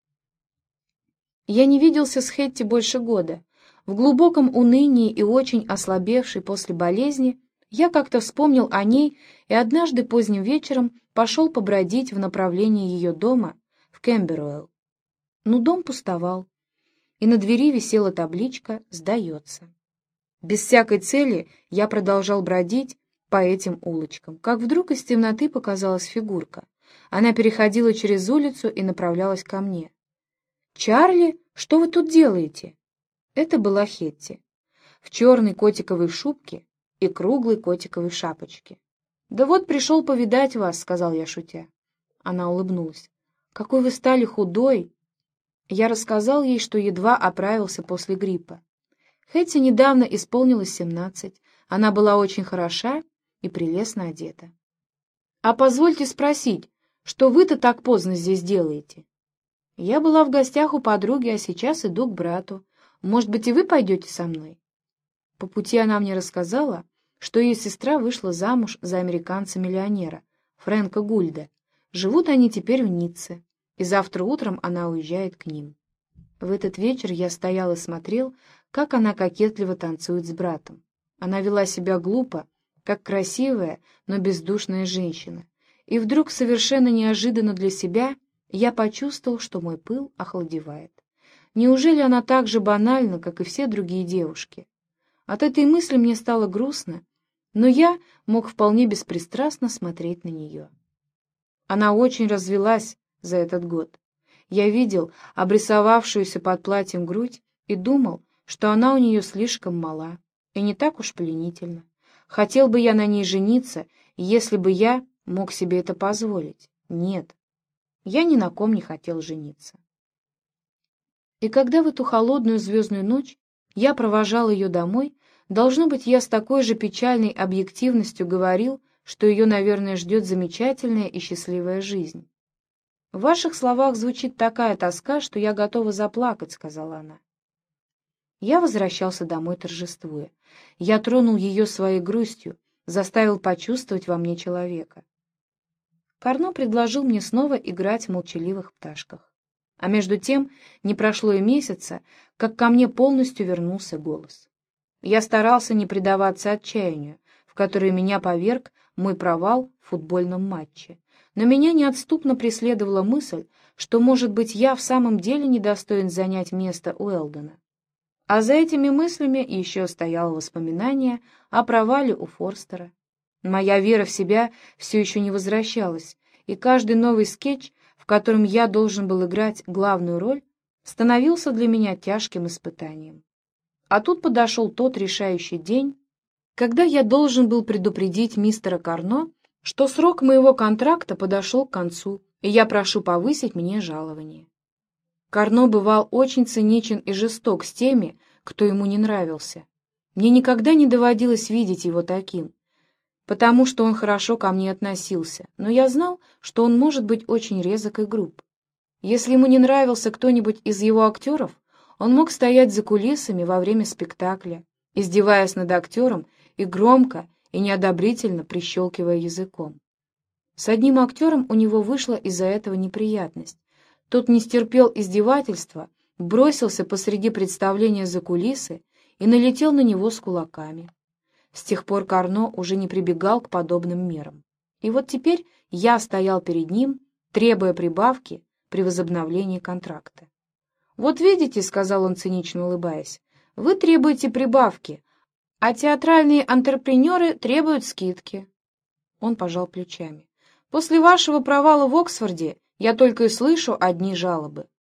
Я не виделся с Хэтти больше года. В глубоком унынии и очень ослабевший после болезни, я как-то вспомнил о ней и однажды поздним вечером пошел побродить в направлении ее дома в Кемберуэлл. Но дом пустовал, и на двери висела табличка «Сдается». Без всякой цели я продолжал бродить по этим улочкам, как вдруг из темноты показалась фигурка. Она переходила через улицу и направлялась ко мне. «Чарли, что вы тут делаете?» Это была Хетти, в черной котиковой шубке и круглой котиковой шапочке. «Да вот пришел повидать вас», — сказал я, шутя. Она улыбнулась. «Какой вы стали худой!» Я рассказал ей, что едва оправился после гриппа. Хэтти недавно исполнилось семнадцать. Она была очень хороша и прелестно одета. «А позвольте спросить, что вы-то так поздно здесь делаете?» «Я была в гостях у подруги, а сейчас иду к брату. Может быть, и вы пойдете со мной?» По пути она мне рассказала, что ее сестра вышла замуж за американца-миллионера, Фрэнка Гульда. Живут они теперь в Ницце, и завтра утром она уезжает к ним. В этот вечер я стоял и смотрел, как она кокетливо танцует с братом. Она вела себя глупо, как красивая, но бездушная женщина. И вдруг, совершенно неожиданно для себя, я почувствовал, что мой пыл охладевает. Неужели она так же банальна, как и все другие девушки? От этой мысли мне стало грустно, но я мог вполне беспристрастно смотреть на нее. Она очень развелась за этот год. Я видел обрисовавшуюся под платьем грудь и думал, что она у нее слишком мала и не так уж пленительна. Хотел бы я на ней жениться, если бы я мог себе это позволить. Нет, я ни на ком не хотел жениться. И когда в эту холодную звездную ночь я провожал ее домой, должно быть, я с такой же печальной объективностью говорил, что ее, наверное, ждет замечательная и счастливая жизнь. «В ваших словах звучит такая тоска, что я готова заплакать», — сказала она. Я возвращался домой, торжествуя. Я тронул ее своей грустью, заставил почувствовать во мне человека. Карно предложил мне снова играть в молчаливых пташках. А между тем не прошло и месяца, как ко мне полностью вернулся голос. Я старался не предаваться отчаянию, в которое меня поверг мой провал в футбольном матче. Но меня неотступно преследовала мысль, что, может быть, я в самом деле недостоин занять место Уэлдона. А за этими мыслями еще стояло воспоминание о провале у Форстера. Моя вера в себя все еще не возвращалась, и каждый новый скетч, в котором я должен был играть главную роль, становился для меня тяжким испытанием. А тут подошел тот решающий день, когда я должен был предупредить мистера Карно, что срок моего контракта подошел к концу, и я прошу повысить мне жалование. Карно бывал очень циничен и жесток с теми, кто ему не нравился. Мне никогда не доводилось видеть его таким, потому что он хорошо ко мне относился, но я знал, что он может быть очень резок и груб. Если ему не нравился кто-нибудь из его актеров, он мог стоять за кулисами во время спектакля, издеваясь над актером и громко и неодобрительно прищелкивая языком. С одним актером у него вышла из-за этого неприятность. Тот не стерпел издевательства, бросился посреди представления за кулисы и налетел на него с кулаками. С тех пор Карно уже не прибегал к подобным мерам. И вот теперь я стоял перед ним, требуя прибавки при возобновлении контракта. «Вот видите», — сказал он, цинично улыбаясь, — «вы требуете прибавки, а театральные антрепренеры требуют скидки». Он пожал плечами. «После вашего провала в Оксфорде я только и слышу одни жалобы.